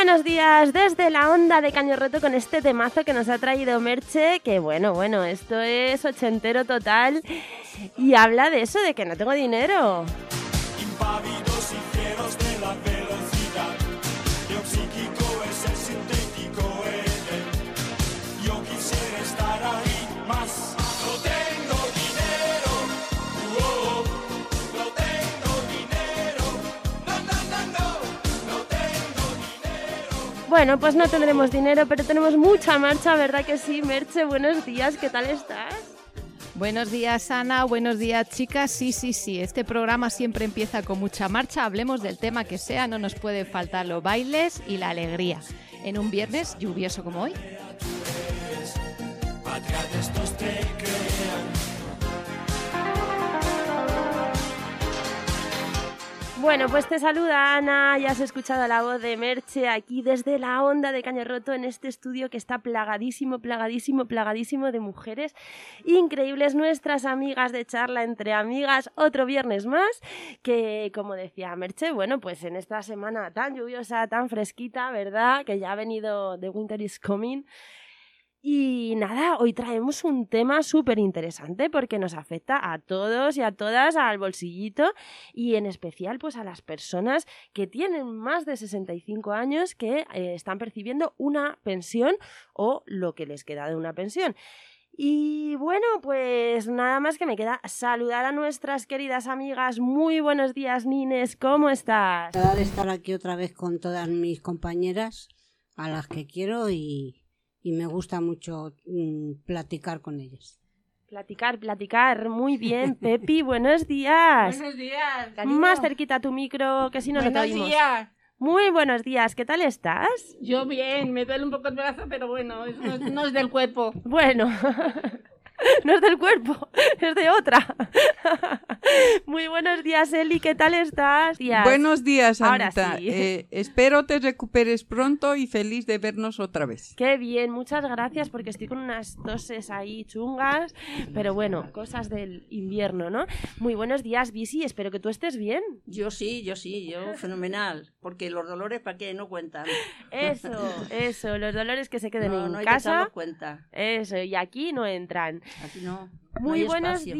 buenos días desde la onda de Caño Roto con este temazo que nos ha traído Merche, que bueno, esto es ochentero total y habla de eso, de que no tengo dinero. Impávidos y fieros de la velocidad, lo psíquico es el sintético yo quisiera estar ahí más. No tengo dinero, no tengo dinero, no tengo dinero. Bueno, pues no tendremos dinero, pero tenemos mucha marcha, ¿verdad que sí? Merche, buenos días, ¿qué tal estás? Buenos días, Ana. Buenos días, chicas. Sí. Este programa siempre empieza con mucha marcha. Hablemos del tema que sea. No nos puede faltar los bailes y la alegría. En un viernes lluvioso como hoy. Bueno, pues te saluda Ana, ya has escuchado la voz de Merche aquí desde la onda de Caño Roto en este estudio que está plagadísimo de mujeres increíbles, nuestras amigas de charla entre amigas, otro viernes más, que como decía Merche, bueno, pues en esta semana tan lluviosa, tan fresquita, ¿verdad? Que ya ha venido The Winter is Coming. Y nada, hoy traemos un tema súper interesante porque nos afecta a todos y a todas, al bolsillito y en especial pues a las personas que tienen más de 65 años que están percibiendo una pensión o lo que les queda de una pensión. Y bueno, pues nada más que me queda saludar a nuestras queridas amigas. Muy buenos días, Nines, ¿cómo estás? De estar aquí otra vez con todas mis compañeras a las que quiero y me gusta mucho platicar con ellas. Platicar, muy bien. Pepi, buenos días. Buenos días, cariño. Más cerquita tu micro, que si no, no te oímos. Buenos días. Muy buenos días, ¿qué tal estás? Yo bien, me duele un poco el brazo, pero bueno, no es del cuerpo. Bueno, no es del cuerpo, es de otra. Muy buenos días, Eli, ¿qué tal estás? Buenos días, Ahora Anita. sí. Espero te recuperes pronto y feliz de vernos otra vez. Qué bien, muchas gracias porque estoy con unas toses ahí chungas, pero bueno, cosas del invierno, ¿no? Muy buenos días, Bisi, espero que tú estés bien. Yo fenomenal, porque los dolores para qué no cuentan. Eso, los dolores que se queden No en hay que casa. echarlos cuenta. Eso, y aquí no entran. Aquí no. Muy hay buenos espacio.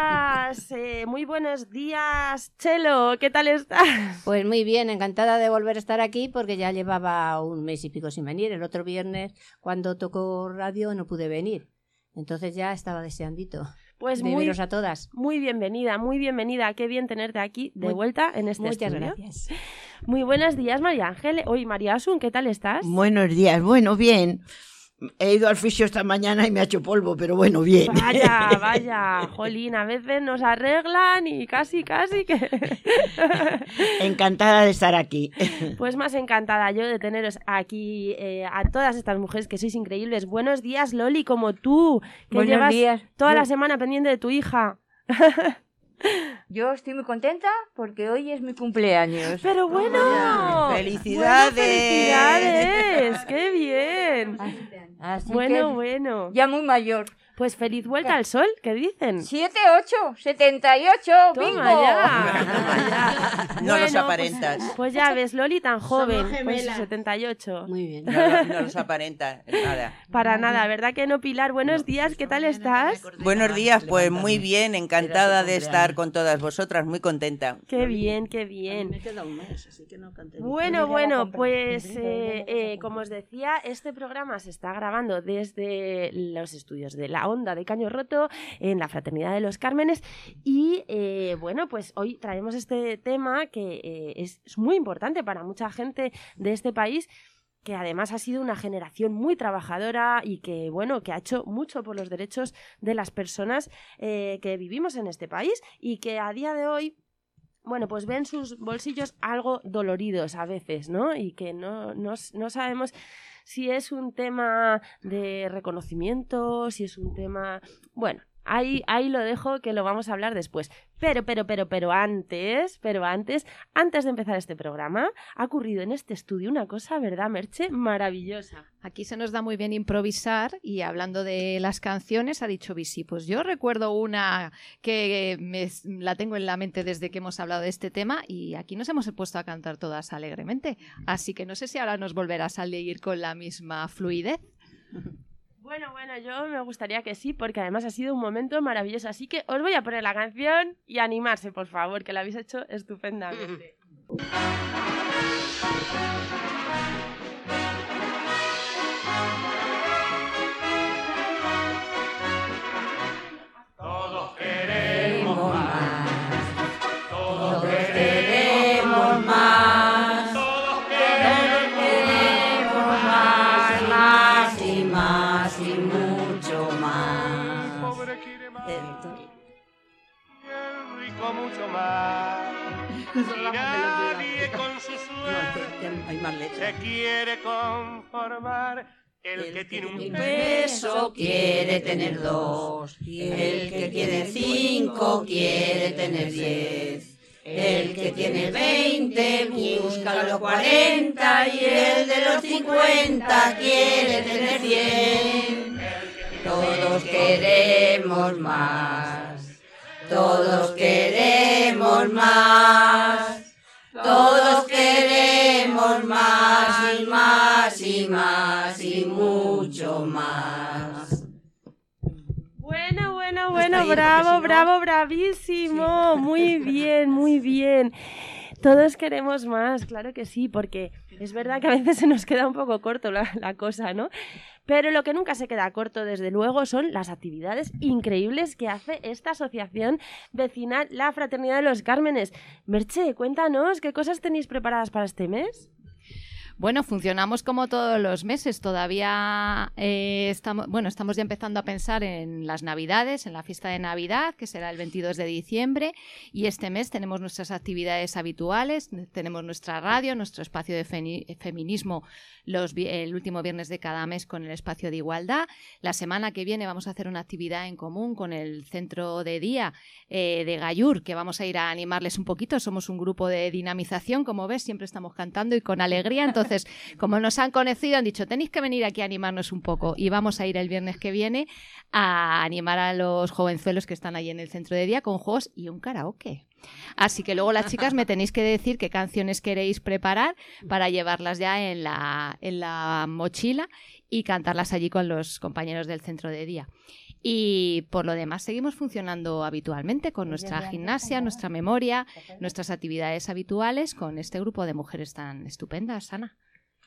días, Chelo, ¿qué tal estás? Pues muy bien, encantada de volver a estar aquí porque ya llevaba un mes y pico sin venir. El otro viernes, cuando tocó radio, no pude venir. Entonces ya estaba deseandito Pues de veros a todas. muy bienvenida. Qué bien tenerte aquí de vuelta en este Muchas estudio. gracias. Muy buenos días, María Ángel. Oye, María Asun, ¿qué tal estás? Buenos días, bueno, bien. He ido al fisio esta mañana y me ha hecho polvo, pero bueno, bien. Vaya, jolín, a veces nos arreglan y casi que... Encantada de estar aquí. Pues más encantada yo de teneros aquí a todas estas mujeres que sois increíbles. Buenos días, Loli, como tú, que Buenos llevas días. toda la semana pendiente de tu hija. Yo estoy muy contenta porque hoy es mi cumpleaños. Pero bueno, ¡Felicidades! ¡Felicidades! ¡Qué bien! Así Bueno. ya muy mayor. Pues feliz vuelta al sol, ¿qué dicen? 78, 78, bingo. Toma ya. No los Bueno, aparentas. Pues ya ves, Loli tan joven, Somos pues gemelas. 78. Muy bien. No los aparenta nada. Para nada, ¿verdad que no, Pilar? Buenos días, ¿qué tal estás? Buenos días, pues muy bien, encantada de estar con todas vosotras, muy contenta. Qué bien, qué bien. Me queda un mes, así que no canté. Bueno, pues como os decía, este programa se está grabando desde los estudios de la onda de Caño Roto en la Fraternidad de los Cármenes y bueno, pues hoy traemos este tema que es muy importante para mucha gente de este país, que además ha sido una generación muy trabajadora y que, bueno, que ha hecho mucho por los derechos de las personas que vivimos en este país y que a día de hoy, bueno, pues ven sus bolsillos algo doloridos a veces, ¿no? Y que no sabemos si es un tema de reconocimiento, si es un tema... Bueno, Ahí lo dejo, que lo vamos a hablar después. Pero antes de empezar este programa, ha ocurrido en este estudio una cosa, ¿verdad, Merche? Maravillosa. Aquí se nos da muy bien improvisar y hablando de las canciones ha dicho Visi, pues yo recuerdo una que la tengo en la mente desde que hemos hablado de este tema y aquí nos hemos puesto a cantar todas alegremente. Así que no sé si ahora nos volverá a salir con la misma fluidez. Bueno, yo me gustaría que sí, porque además ha sido un momento maravilloso. Así que os voy a poner la canción y animarse, por favor, que lo habéis hecho estupendamente. Todos queremos más. Todos Queremos más, Todos queremos más y más y mucho más. Pobre quiere más. Y el rico mucho más. Y nadie con su suerte se quiere conformar. El que tiene un peso quiere tener 2, el que tiene 5 quiere tener 10, el que tiene 20 busca los 40 y el de los 50 quiere tener 100. Todos queremos más, todos queremos más. Todos queremos más y más y más y mucho más. Bueno, bravo, bravísimo. Muy bien. Todos queremos más, claro que sí, porque es verdad que a veces se nos queda un poco corto la cosa, ¿no? Pero lo que nunca se queda corto, desde luego, son las actividades increíbles que hace esta asociación vecinal, la Fraternidad de los Cármenes. Merche, cuéntanos, ¿qué cosas tenéis preparadas para este mes? Bueno, funcionamos como todos los meses. Todavía estamos ya empezando a pensar en las Navidades, en la fiesta de Navidad, que será el 22 de diciembre. Y este mes tenemos nuestras actividades habituales, tenemos nuestra radio, nuestro espacio de feminismo el último viernes de cada mes con el espacio de igualdad. La semana que viene vamos a hacer una actividad en común con el centro de día de Gallur, que vamos a ir a animarles un poquito. Somos un grupo de dinamización, como ves, siempre estamos cantando y con alegría. Entonces, como nos han conocido, han dicho, tenéis que venir aquí a animarnos un poco. Y vamos a ir el viernes que viene a animar a los jovenzuelos que están ahí en el centro de día con juegos y un karaoke. Así que luego las chicas me tenéis que decir qué canciones queréis preparar para llevarlas ya en la mochila y cantarlas allí con los compañeros del centro de día. Y por lo demás seguimos funcionando habitualmente con nuestra gimnasia, nuestra memoria, nuestras actividades habituales con este grupo de mujeres tan estupendas, Ana.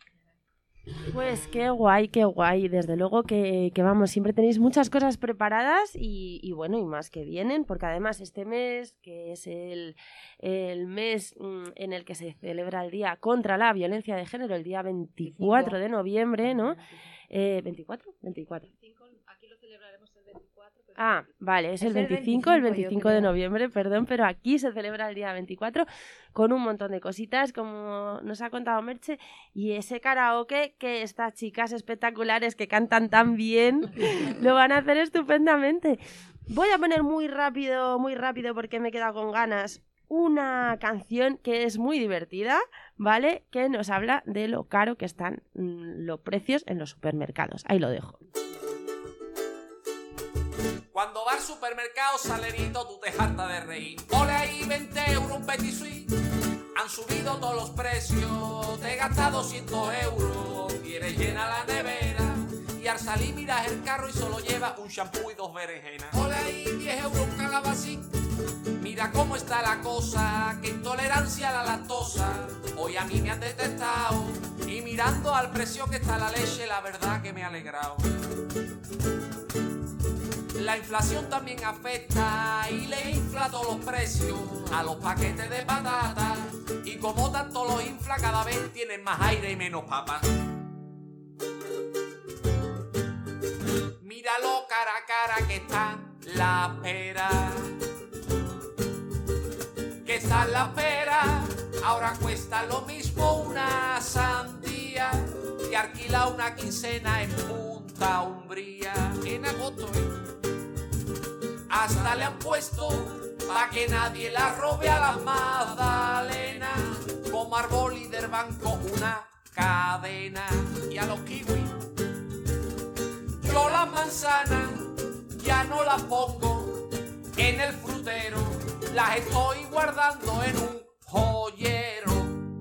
Pues qué guay. Desde luego que vamos, siempre tenéis muchas cosas preparadas y bueno, y más que vienen, porque además este mes, que es el mes en el que se celebra el Día contra la Violencia de Género, el día 24 de noviembre, ¿no? ¿24? 24. Aquí lo celebraremos el 24. Ah, vale, es el 25 de noviembre, perdón, pero aquí se celebra el día 24 con un montón de cositas, como nos ha contado Merche, y ese karaoke que estas chicas espectaculares que cantan tan bien lo van a hacer estupendamente. Voy a poner muy rápido, porque me he quedado con ganas, una canción que es muy divertida, ¿vale? Que nos habla de lo caro que están los precios en los supermercados. Ahí lo dejo. Cuando vas al supermercado, salerito, tú te hartas de reír. Ole ahí 20 euros un petit suisse. Han subido todos los precios. Te gastas 200 euros. Quieres llenar la nevera. Y al salir miras el carro y solo lleva un shampoo y 2 berenjenas. Ole ahí 10 euros un calabacín. Mira cómo está la cosa. Qué intolerancia a la lactosa. Hoy a mí me han detectado. Y mirando al precio que está la leche, la verdad que me ha alegrado. La inflación también afecta y le infla todos los precios a los paquetes de patatas. Y como tanto los infla, cada vez tienen más aire y menos papas. Míralo cara a cara que está la pera. Que está la pera, ahora cuesta lo mismo una sandía que alquila una quincena en Punta Umbría. En agosto, hasta le han puesto pa' que nadie la robe a las magdalenas. Como árbol y del banco una cadena. Y a los kiwis yo las manzanas ya no las pongo en el frutero, las estoy guardando en un joyero.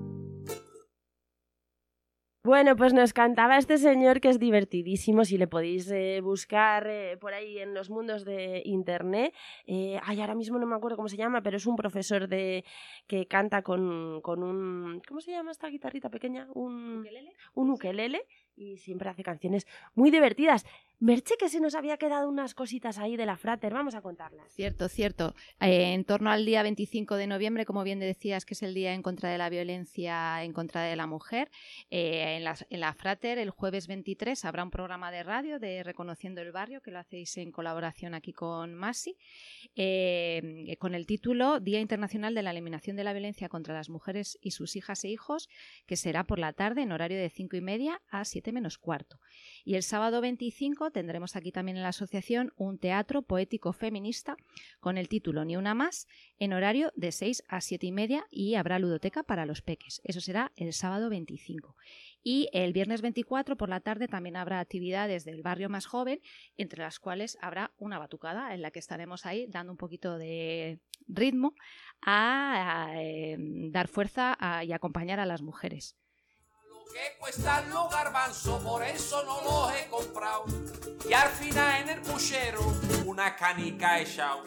Bueno, pues nos cantaba este señor que es divertidísimo, si le podéis buscar por ahí en los mundos de internet. Ahora mismo no me acuerdo cómo se llama, pero es un profesor que canta con un... ¿Cómo se llama esta guitarrita pequeña? Un ukelele, y siempre hace canciones muy divertidas. Merche, que se nos había quedado unas cositas ahí de la Frater, vamos a contarlas. Cierto, cierto. En torno al día 25 de noviembre, como bien decías, que es el día en contra de la violencia en contra de la mujer, en la Frater, el jueves 23, habrá un programa de radio de Reconociendo el Barrio, que lo hacéis en colaboración aquí con Masi, con el título Día Internacional de la Eliminación de la Violencia contra las Mujeres y sus hijas e hijos, que será por la tarde en horario de 5:30 a 7 menos cuarto. Y el sábado 25 tendremos aquí también en la asociación un teatro poético feminista con el título Ni una más, en horario de 6 a 7:30, y habrá ludoteca para los peques. Eso será el sábado 25. Y el viernes 24 por la tarde también habrá actividades del barrio más joven, entre las cuales habrá una batucada en la que estaremos ahí dando un poquito de ritmo a dar fuerza y acompañar a las mujeres. Que cuestan los garbanzos, por eso no los he comprado. Y al final en el puchero una canica he echado.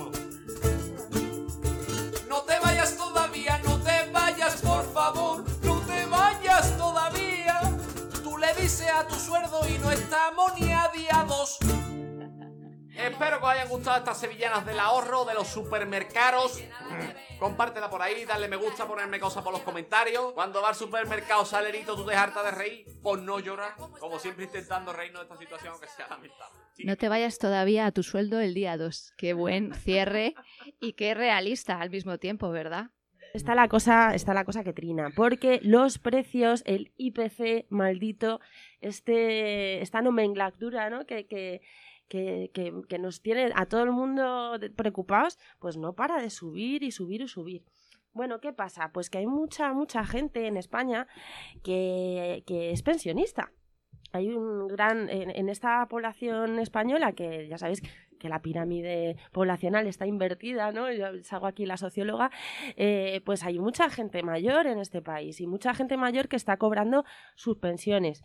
No te vayas todavía, no te vayas por favor, no te vayas todavía. Tú le dices a tu sueldo y no estamos ni a día 2. Espero que os hayan gustado estas sevillanas del ahorro de los supermercados. Compártela por ahí, dale me gusta, ponerme cosas por los comentarios. Cuando va al supermercado Salerito, tú te hartas de reír, por no llorar. Como siempre intentando reírnos de esta situación, aunque sea lamentable. No te vayas todavía a tu sueldo el día 2. Qué buen cierre y qué realista al mismo tiempo, ¿verdad? Está la cosa que trina, porque los precios, el IPC maldito, esta nomenclatura, ¿no? que nos tiene a todo el mundo preocupados, pues no para de subir y subir y subir. Bueno, ¿qué pasa? Pues que hay mucha gente en España que es pensionista. Hay un gran... En esta población española, que ya sabéis que la pirámide poblacional está invertida, ¿no? Yo salgo aquí la socióloga, pues hay mucha gente mayor en este país y mucha gente mayor que está cobrando sus pensiones.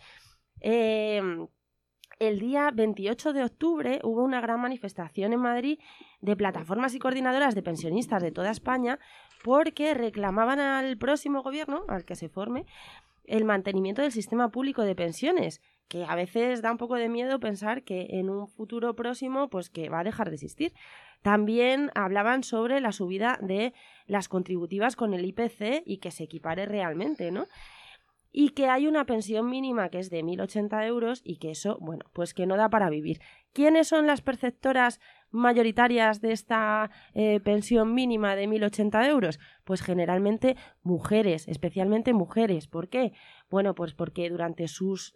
El día 28 de octubre hubo una gran manifestación en Madrid de plataformas y coordinadoras de pensionistas de toda España porque reclamaban al próximo gobierno, al que se forme, el mantenimiento del sistema público de pensiones, que a veces da un poco de miedo pensar que en un futuro próximo pues que va a dejar de existir. También hablaban sobre la subida de las contributivas con el IPC y que se equipare realmente, ¿no? Y que hay una pensión mínima que es de 1.080 euros y que eso, bueno, pues que no da para vivir. ¿Quiénes son las perceptoras mayoritarias de esta pensión mínima de 1.080 euros? Pues generalmente mujeres, especialmente mujeres. ¿Por qué? Bueno, pues porque durante sus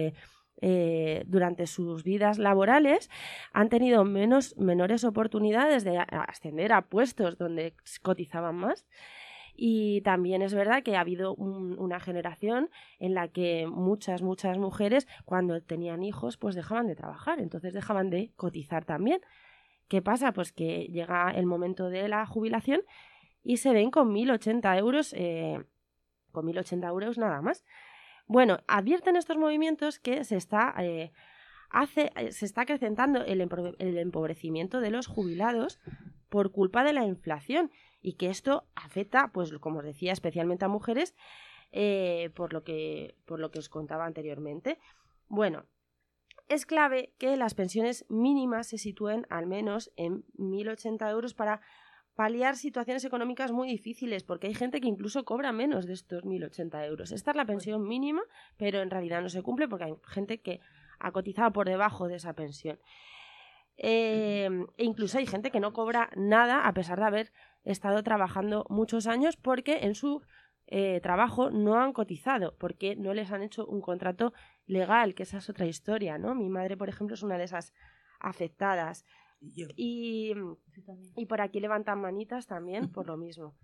vidas laborales han tenido menores oportunidades de ascender a puestos donde cotizaban más. Y también es verdad que ha habido una generación en la que muchas mujeres cuando tenían hijos pues dejaban de trabajar, entonces dejaban de cotizar también. ¿Qué pasa? Pues que llega el momento de la jubilación y se ven con 1.080 euros, con 1.080 euros nada más. Bueno, advierten estos movimientos que se está acrecentando el empobrecimiento de los jubilados por culpa de la inflación y que esto afecta, pues como os decía, especialmente a mujeres, por lo que os contaba anteriormente. Bueno, es clave que las pensiones mínimas se sitúen al menos en 1.080 euros para paliar situaciones económicas muy difíciles, porque hay gente que incluso cobra menos de estos 1.080 euros. Esta es la pensión mínima, pero en realidad no se cumple porque hay gente que ha cotizado por debajo de esa pensión. E incluso hay gente que no cobra nada a pesar de haber estado trabajando muchos años porque en su trabajo no han cotizado, porque no les han hecho un contrato legal, que esa es otra historia, ¿no? Mi madre, por ejemplo, es una de esas afectadas. Y por aquí levantan manitas también, por lo mismo.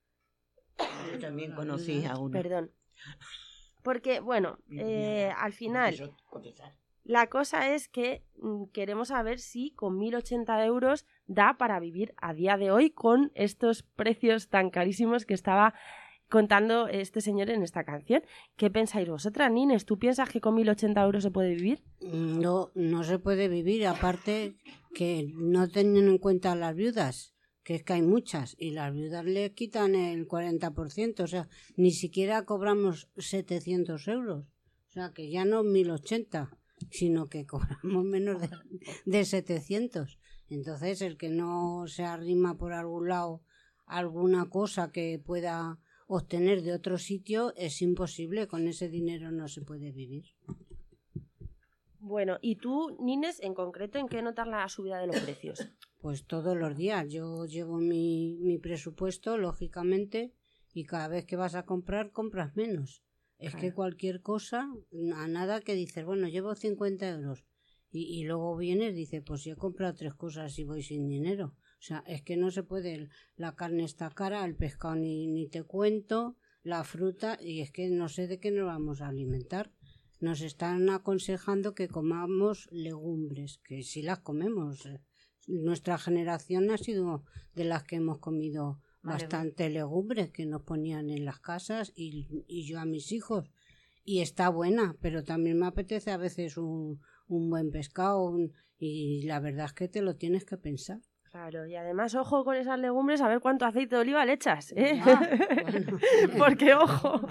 Yo también conocí a uno. Perdón. Porque, bueno, al final, la cosa es que queremos saber si con 1.080 euros da para vivir a día de hoy con estos precios tan carísimos que estaba contando este señor en esta canción. ¿Qué pensáis vosotras, Nines? ¿Tú piensas que con 1.080 euros se puede vivir? No, no se puede vivir, aparte que no teniendo en cuenta las viudas, que es que hay muchas, y las viudas le quitan el 40%, o sea, ni siquiera cobramos 700 euros, o sea, que ya no 1.080, sino que cobramos menos de 700. Entonces, el que no se arrima por algún lado alguna cosa que pueda obtener de otro sitio, es imposible, con ese dinero no se puede vivir. Bueno, ¿y tú, Nines, en concreto, en qué notas la subida de los precios? Pues todos los días. Yo llevo mi presupuesto, lógicamente, y cada vez que vas a comprar, compras menos. Es que cualquier cosa, a nada que dices, bueno, llevo 50 euros, y luego vienes y dices, pues yo he comprado 3 cosas y voy sin dinero. O sea, es que no se puede, la carne está cara, el pescado ni te cuento, la fruta, y es que no sé de qué nos vamos a alimentar. Nos están aconsejando que comamos legumbres, que sí las comemos. Nuestra generación ha sido de las que hemos comido bastante legumbres que nos ponían en las casas y yo a mis hijos. Y está buena, pero también me apetece a veces un buen pescado y la verdad es que te lo tienes que pensar. Claro, y además, ojo con esas legumbres, a ver cuánto aceite de oliva le echas, ¿eh? Bueno. Porque, ojo.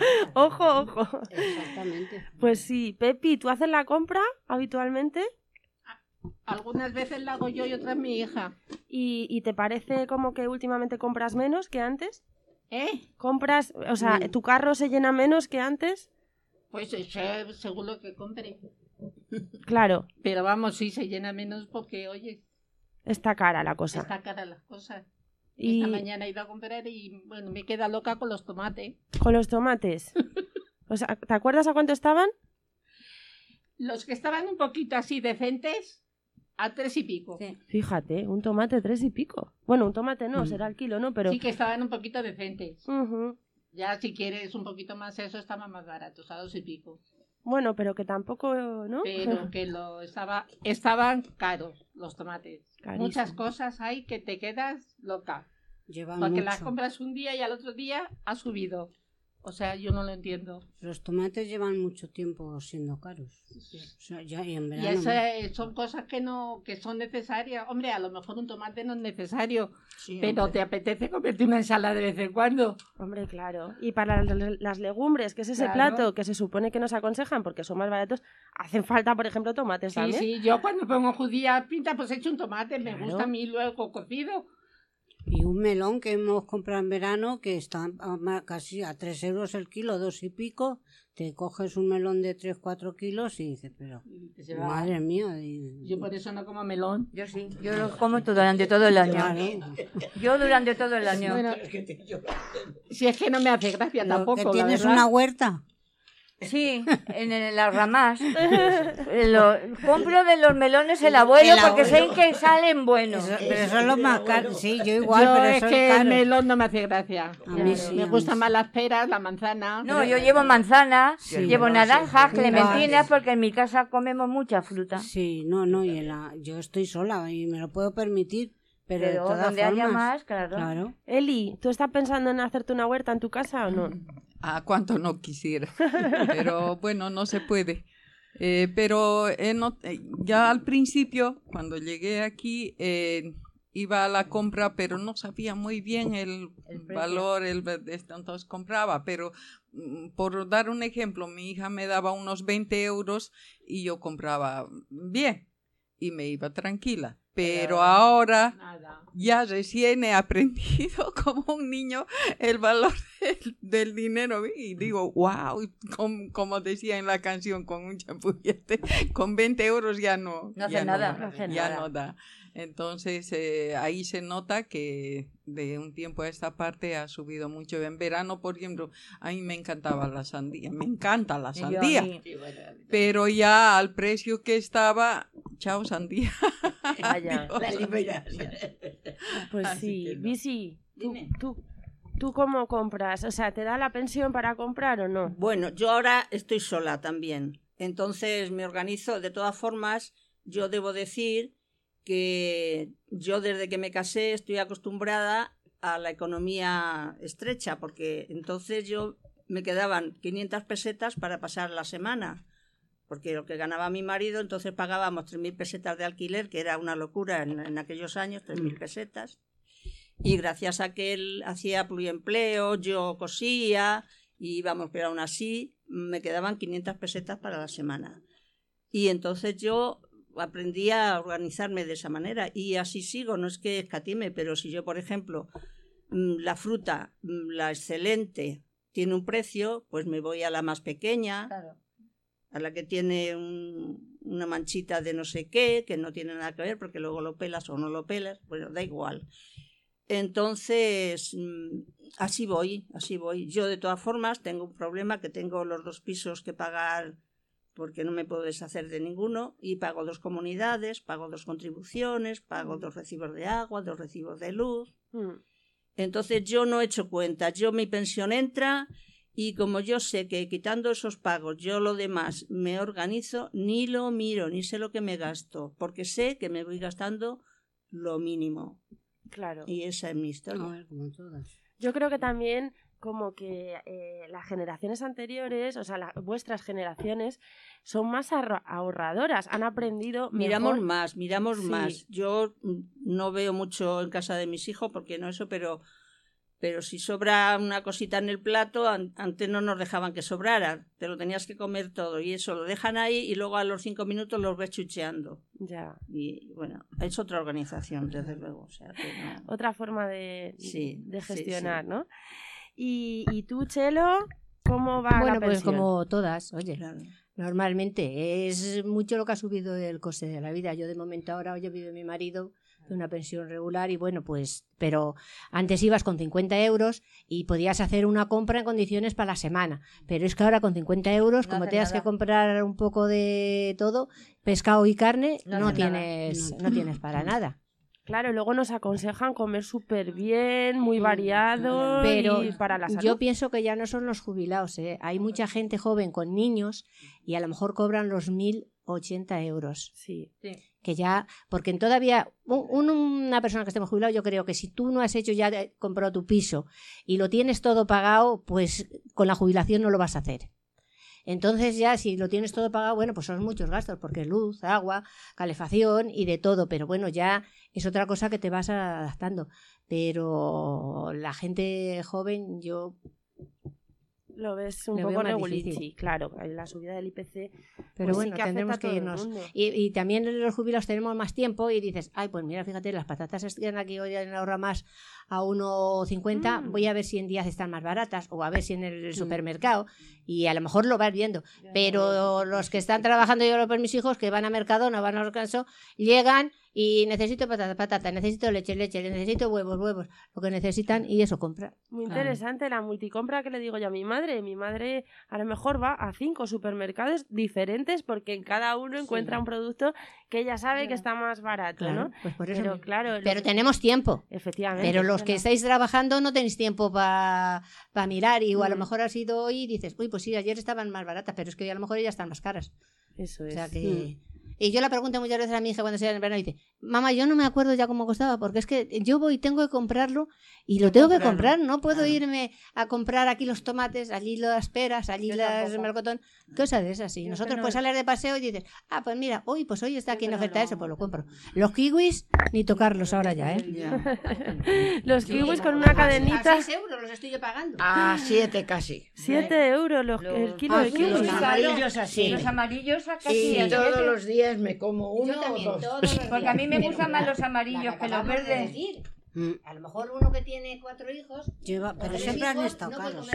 Exactamente. Pues sí. Pepi, ¿tú haces la compra habitualmente? Algunas veces la hago yo y otras mi hija. ¿Y te parece como que últimamente compras menos que antes? ¿Compras, o sea, tu carro se llena menos que antes? Pues según lo que compre. Claro. Pero vamos, sí, se llena menos porque, oye... Está cara la cosa. Está cara las cosas. Esta mañana he ido a comprar y, bueno, me queda loca con los tomates. ¿Con los tomates? O sea, ¿te acuerdas a cuánto estaban? Los que estaban un poquito así decentes, a 3 y pico. Sí. Fíjate, un tomate 3 y pico. Bueno, un tomate no, será el kilo, ¿no? Pero... Sí que estaban un poquito decentes. Ya si quieres un poquito más eso, estaban más baratos, a 2 y pico. Bueno, pero que tampoco, ¿no? Pero que estaban caros los tomates. Carísimo. Muchas cosas hay que te quedas loca. Llevan porque mucho. las compras un día y al otro día ha subido. O sea, yo no lo entiendo. Los tomates llevan mucho tiempo siendo caros. Sí. O sea, ya y en Y verano. son cosas que son necesarias. Hombre, a lo mejor un tomate no es necesario, Sí, pero hombre. te apetece comerte una ensalada de vez en cuando. Hombre, claro. Y para las legumbres, que es ese Claro. plato que se supone que nos aconsejan porque son más baratos, hacen falta, por ejemplo, tomates Sí, también. sí, yo cuando pongo judía pinta, pues echo un tomate, me Claro. gusta a mí luego cocido. Y un melón que hemos comprado en verano, que está casi a 3 euros el kilo, 2 y pico. Te coges un melón de 3-4 kilos y dices, pero se va. madre mía. Yo por eso no como melón. Yo sí, yo lo como durante todo el año. Claro. Yo durante todo el año. Bueno, si es que no me hace gracia tampoco, ¿Que la tienes verdad. una huerta? Sí, en las ramas. Compro de los melones el abuelo porque sé que salen buenos. Pero son los más caros. Sí, yo igual, Yo pero es son que el caros. melón no me hace gracia. A mí sí, Me a mí gustan sí. más las peras, la manzana. No, yo llevo manzana, Sí. llevo naranjas, sí. clementinas, porque en mi casa comemos mucha fruta. Sí, no, yo estoy sola y me lo puedo permitir. Pero, de Pero todas donde formas, haya más, claro. Claro. Eli, ¿tú estás pensando en hacerte una huerta en tu casa o no? ¿A cuánto no quisiera? Pero bueno, no se puede. Pero ya al principio, cuando llegué aquí, iba a la compra, pero no sabía muy bien el valor, entonces compraba. Pero por dar un ejemplo, mi hija me daba unos 20 euros y yo compraba bien y me iba tranquila. Pero ahora ya recién he aprendido como un niño el valor del dinero y digo, wow, como decía en la canción con un champullete, con 20 euros ya no hace nada. No da. Entonces ahí se nota que de un tiempo a esta parte ha subido mucho. En verano, por ejemplo, a mí me encantaba la sandía, me encanta la sandía, pero ya al precio que estaba, chao sandía. Vaya. La eliminación. Pues sí, Bisi, ¿tú cómo compras? O sea, ¿te da la pensión para comprar o no? Bueno, yo ahora estoy sola también, entonces me organizo. De todas formas, yo debo decir que yo desde que me casé estoy acostumbrada a la economía estrecha, porque entonces yo me quedaban 500 pesetas para pasar la semana, porque lo que ganaba mi marido, entonces pagábamos 3.000 pesetas de alquiler, que era una locura en aquellos años, 3.000 pesetas, y gracias a que él hacía pluriempleo, yo cosía, y íbamos, pero aún así me quedaban 500 pesetas para la semana. Y entonces yo aprendí a organizarme de esa manera, y así sigo. No es que escatime, pero si yo, por ejemplo, la fruta, la excelente, tiene un precio, pues me voy a la más pequeña, claro, a la que tiene una manchita de no sé qué, que no tiene nada que ver, porque luego lo pelas o no lo pelas, bueno, da igual. Entonces, así voy. Yo, de todas formas, tengo un problema, que tengo los 2 pisos que pagar, porque no me puedo deshacer de ninguno, y pago 2 comunidades, pago 2 contribuciones, pago 2 recibos de agua, 2 recibos de luz. Entonces yo no he hecho cuenta, mi pensión entra, y como yo sé que quitando esos pagos yo lo demás me organizo, ni lo miro, ni sé lo que me gasto, porque sé que me voy gastando lo mínimo. Claro. Y esa es mi historia. No, como todas. Yo creo que también como que las generaciones anteriores, o sea, vuestras generaciones, son más ahorradoras, han aprendido mejor. Miramos Sí. más. Yo no veo mucho en casa de mis hijos, porque no eso, pero si sobra una cosita en el plato, antes no nos dejaban que sobrara, te lo tenías que comer todo, y eso lo dejan ahí, y luego a los 5 minutos los ves chucheando. Ya. Y bueno, es otra organización, desde luego. O sea, que no... Otra forma de gestionar, sí. ¿no? Y tú, Chelo, ¿cómo va bueno, la pensión? Pues como todas, oye. Claro. Normalmente es mucho lo que ha subido el coste de la vida. Yo de momento ahora vive mi marido de una pensión regular, y bueno, pues, pero antes ibas con 50 euros y podías hacer una compra en condiciones para la semana, pero es que ahora con 50 euros, como tengas que comprar un poco de todo, pescado y carne, no tienes para nada. Claro, luego nos aconsejan comer súper bien, muy variado, pero y para la salud. Yo pienso que ya no son los jubilados, ¿eh? Hay mucha gente joven con niños y a lo mejor cobran los 1.080 euros. Sí. Que ya, porque todavía una persona que esté jubilado, yo creo que si tú no has hecho ya comprado tu piso y lo tienes todo pagado, pues con la jubilación no lo vas a hacer. Entonces ya si lo tienes todo pagado, bueno, pues son muchos gastos, porque es luz, agua, calefacción y de todo, pero bueno, ya es otra cosa que te vas adaptando. Pero la gente joven, yo... Lo ves un poco regulichi, claro, la subida del IPC. Pero pues bueno, sí que tendremos que irnos. Y también los jubilados tenemos más tiempo y dices, ay, pues mira, fíjate, las patatas están aquí hoy en Ahorra Más a 1,50, voy a ver si en Díaz están más baratas, o a ver si en el supermercado, y a lo mejor lo vas viendo. Pero los que están trabajando, yo lo por mis hijos, que van a Mercadona, van a descanso, llegan y necesito patata, necesito leche, necesito huevos, lo que necesitan, y eso compra. Muy interesante la multicompra que le digo yo a mi madre. Mi madre a lo mejor va a 5 supermercados diferentes, porque en cada uno encuentra un producto que ella sabe que está más barato, claro, ¿no? Pues por eso pero tenemos tiempo. Efectivamente. Pero los que estáis trabajando no tenéis tiempo para mirar, y a lo mejor has ido hoy y dices, uy, pues sí, ayer estaban más baratas, pero es que hoy a lo mejor ya están más caras. Eso es. O sea que... Y yo le pregunto muchas veces a mi hija cuando se va en verano, y dice, mamá, yo no me acuerdo ya cómo costaba, porque es que yo voy, tengo que comprarlo y lo tengo que comprar, no puedo irme a comprar aquí los tomates, allí las peras, allí las melocotón, cosas de esas. Y nosotros pues sales de paseo y dices, pues mira, hoy está aquí en oferta eso, pues lo compro. Los kiwis, ni tocarlos ahora ya, ¿eh? Los kiwis con una cadenita. A 6 euros los estoy yo pagando. A 7 casi. 7 euros el kilo de kiwis. Los amarillos así. Los amarillos a casi. Y todos los días me como uno o 2. Porque a mí me gustan más los amarillos que los verdes. A lo mejor uno que tiene 4 hijos... Pero siempre han estado caros.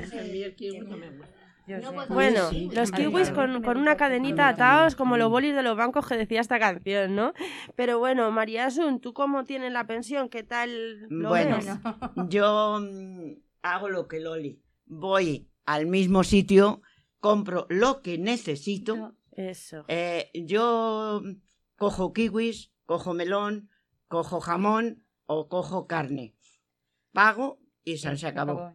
Bueno, los kiwis con una cadenita atados, como los bolis de los bancos que decía esta canción, ¿no? Pero bueno, María Asun, ¿tú cómo tienes la pensión? ¿Qué tal lo ves? Yo hago lo que Loli. Voy al mismo sitio, compro lo que necesito. Eso. Yo cojo kiwis, cojo melón, cojo jamón o cojo carne. Pago y se acabó.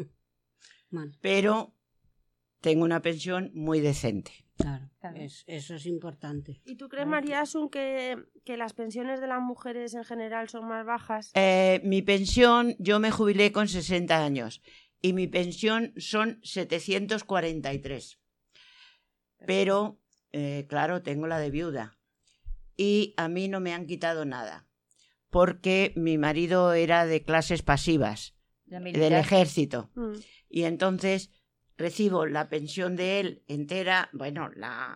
Pero tengo una pensión muy decente. Claro, eso es importante. ¿Y tú crees, María Asun, que las pensiones de las mujeres en general son más bajas? Mi pensión, yo me jubilé con 60 años y mi pensión son 743. Pero, claro, tengo la de viuda y a mí no me han quitado nada porque mi marido era de clases pasivas, del ejército. Y entonces recibo la pensión de él entera, bueno, la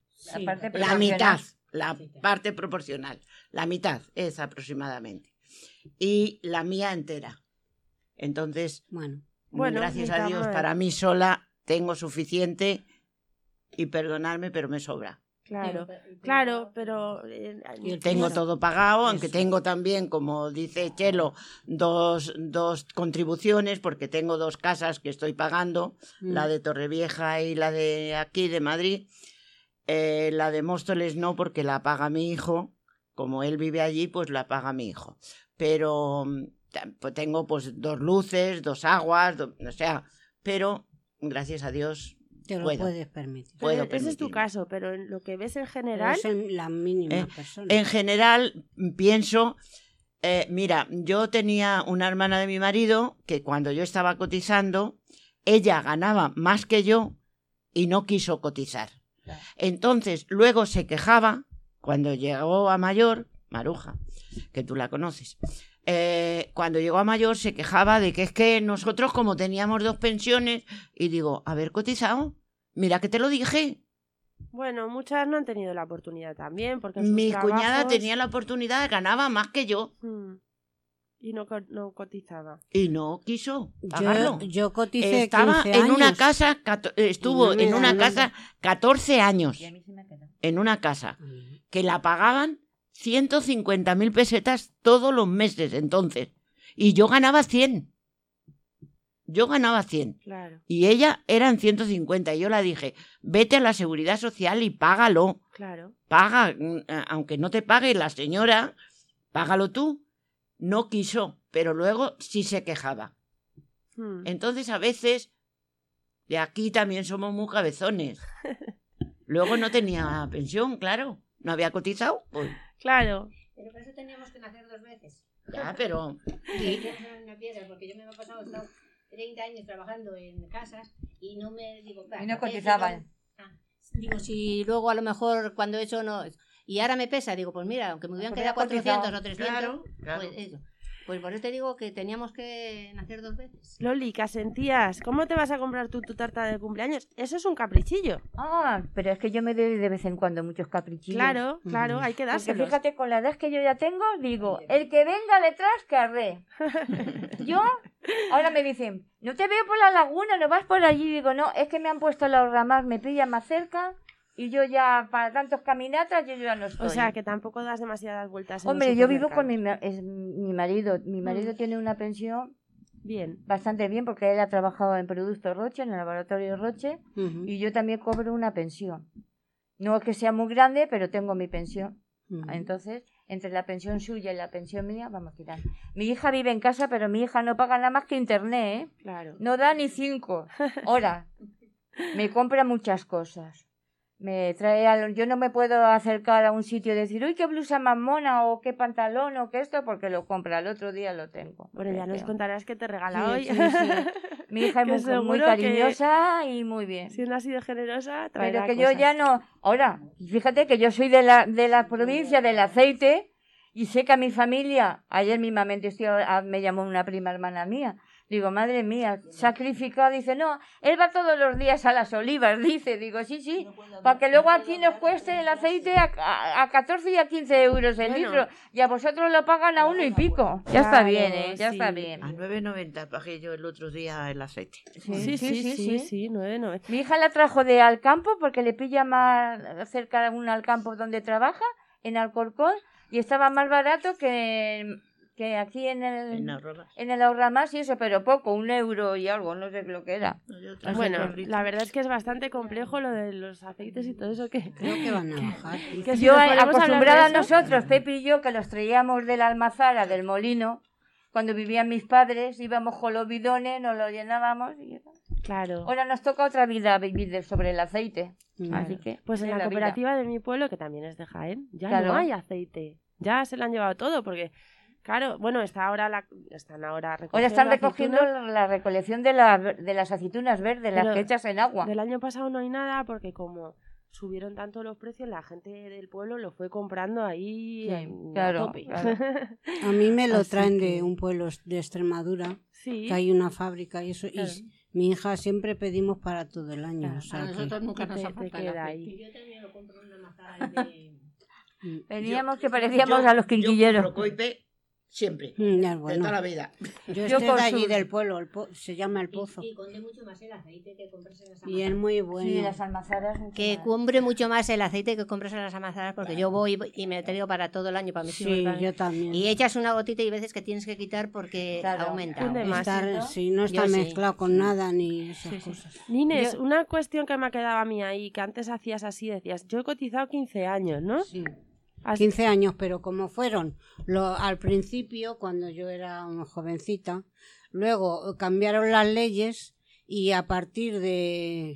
mitad, la parte proporcional, la mitad es aproximadamente, y la mía entera. Entonces, bueno, gracias a Dios, para mí sola tengo suficiente y perdonadme, pero me sobra. Claro, pero... tengo todo pagado, aunque tengo también, como dice Chelo, dos contribuciones, porque tengo 2 casas que estoy pagando, la de Torrevieja y la de aquí, de Madrid. La de Móstoles no, porque la paga mi hijo. Como él vive allí, pues la paga mi hijo. Pero pues tengo pues 2 luces, 2 aguas, o sea, pero gracias a Dios... Te lo puedes permitir. Ese es tu caso, pero en lo que ves en general... Es la mínima persona. En general, pienso... mira, yo tenía una hermana de mi marido que cuando yo estaba cotizando, ella ganaba más que yo y no quiso cotizar. Entonces, luego se quejaba, cuando llegó a mayor, Maruja, que tú la conoces... cuando llegó a mayor se quejaba de que es que nosotros como teníamos 2 pensiones y digo, haber cotizado, mira que te lo dije. Bueno, muchas no han tenido la oportunidad también porque mi cuñada tenía la oportunidad, ganaba más que yo y no cotizaba y no quiso pagarlo. Yo coticé estaba 15 años. En una casa, estuvo en una casa 14 años en una casa que la pagaban 150.000 pesetas todos los meses entonces. Y yo ganaba 100. Claro. Y ella eran 150. Y yo la dije, vete a la Seguridad Social y págalo. Claro. Paga, aunque no te pague la señora, págalo tú. No quiso, pero luego sí se quejaba. Entonces a veces, de aquí también somos muy cabezones. Luego no tenía pensión, claro. No había cotizado, pues... Claro. Pero por eso teníamos que nacer 2 veces. Ya, pero... Sí. Una piedra, porque yo me he pasado 30 años trabajando en casas y no me... Digo, y no cotizaban. Digo, si luego a lo mejor cuando eso no... Y ahora me pesa, digo, pues mira, aunque me hubieran quedado 400 o 300, claro. Pues eso. Pues por eso te digo que teníamos que nacer 2 veces. Loli, ¿qué sentías? ¿Cómo te vas a comprar tú tu tarta de cumpleaños? Eso es un caprichillo. Pero es que yo me doy de vez en cuando muchos caprichillos. Claro, hay que dárselos. Porque fíjate, con la edad que yo ya tengo, digo, el que venga detrás, que arre. Yo, ahora me dicen, no te veo por la laguna, no vas por allí. Digo, no, es que me han puesto la Ahorramás, me pilla más cerca. Y yo ya, para tantos caminatas, yo ya no estoy. O sea, que tampoco das demasiadas vueltas. Hombre, yo vivo con mi marido. Mi marido tiene una pensión bastante bien, porque él ha trabajado en Productos Roche, en el laboratorio Roche, y yo también cobro una pensión. No es que sea muy grande, pero tengo mi pensión. Entonces, entre la pensión suya y la pensión mía, vamos tirando. Mi hija vive en casa, pero mi hija no paga nada más que internet, ¿eh? Claro. No da ni 5 horas. Me compra muchas cosas. Me trae yo no me puedo acercar a un sitio y decir, uy, qué blusa más mona o qué pantalón o qué esto, porque lo compra, el otro día lo tengo. Bueno, ya nos contarás qué te regala hoy. Sí. Mi hija es muy cariñosa y muy bien. Siendo así de generosa, traerá pero que cosas. yo ya no... Ahora, fíjate que yo soy de la provincia del aceite y sé que a mi familia, ayer mismamente me llamó una prima hermana mía. Digo, madre mía, sacrificado. Dice, no, él va todos los días a las olivas, dice. Digo, sí, para que luego aquí nos cueste el aceite a 14 y a 15 euros el litro. Y a vosotros lo pagan a 1 y pico. Ya está bien, ¿eh? Ya está bien. A 9,90 pagué yo el otro día el aceite. Sí, 9,90. Mi hija la trajo de Alcampo porque le pilla más cerca de un Alcampo donde trabaja, en Alcorcón, y estaba más barato que que aquí en el ahorramás y eso, pero poco, 1 euro y algo, no sé lo que era. Bueno, la verdad es que es bastante complejo lo de los aceites y todo eso que creo que van a bajar. Que si yo acostumbrada a nosotros, Pepe y yo, que los traíamos de la almazara, del molino, cuando vivían mis padres, íbamos con los bidones, nos los llenábamos y... Claro. Ahora nos toca otra vida vivir sobre el aceite. Así que, pues en la cooperativa de mi pueblo, que también es de Jaén, ya no hay aceite. Ya se lo han llevado todo, porque, claro, bueno, están ahora recogiendo la recolección de las aceitunas verdes, las que echas en agua. Del año pasado no hay nada, porque como subieron tanto los precios, la gente del pueblo lo fue comprando ahí a tope. Claro. A mí me lo traen de un pueblo de Extremadura, sí, que hay una fábrica y eso, y mi hija siempre pedimos para todo el año. Claro. O sea, a nosotros nunca nos ha faltado queda ahí. Yo también lo compro en una mazada de... Veníamos que parecíamos a los quinquilleros. Yo compro coipe siempre, bueno. de toda la vida. Yo estoy de allí del pueblo, se llama El Pozo. Y conde mucho más el aceite que compras en las almazaras. Y es muy bueno. Sí, las almazaras. Que compre mucho más el aceite que compras en las almazaras, porque yo voy y me traigo para todo el año, para mis hijos. Sí, yo también. Y echas una gotita y veces que tienes que quitar porque aumenta. Si no está mezclado con nada ni esas cosas. Nines, una cuestión que me ha quedado a mí ahí, que antes hacías así, decías, yo he cotizado 15 años, ¿no? Sí. 15 años, pero como fueron al principio, cuando yo era una jovencita, luego cambiaron las leyes y a partir de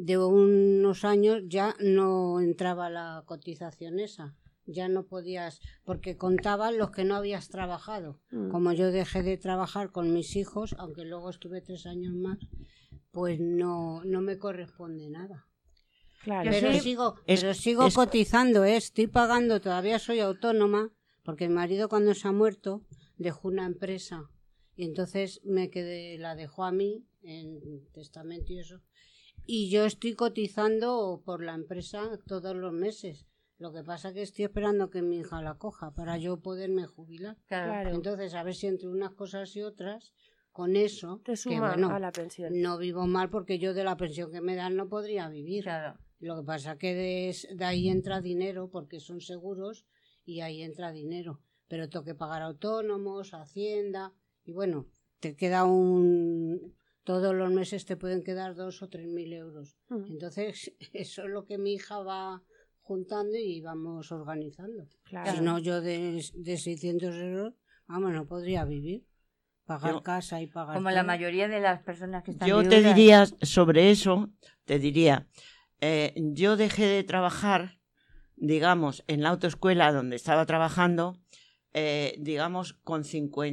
unos años ya no entraba la cotización esa. Ya no podías, porque contaban los que no habías trabajado. Como yo dejé de trabajar con mis hijos, aunque luego estuve 3 años más, pues no me corresponde nada. Claro. Pero sigo cotizando, estoy pagando, todavía soy autónoma, porque mi marido cuando se ha muerto dejó una empresa y entonces la dejó a mí en testamento y eso, y yo estoy cotizando por la empresa todos los meses. Lo que pasa es que estoy esperando que mi hija la coja para yo poderme jubilar. Claro. Entonces, a ver si entre unas cosas y otras, con eso, te suma a la pensión. No vivo mal porque yo de la pensión que me dan no podría vivir. Claro. Lo que pasa es que de ahí entra dinero porque son seguros y ahí entra dinero. Pero tengo que pagar autónomos, Hacienda y bueno, te queda todos los meses te pueden quedar 2.000 o 3.000 euros. Entonces eso es lo que mi hija va juntando y vamos organizando. Claro. Si no, yo de 600 euros, vamos, no podría vivir. Pagar casa y pagar como todo. La mayoría de las personas que están Yo te diría sobre eso, yo dejé de trabajar, digamos, en la autoescuela donde estaba trabajando, digamos, con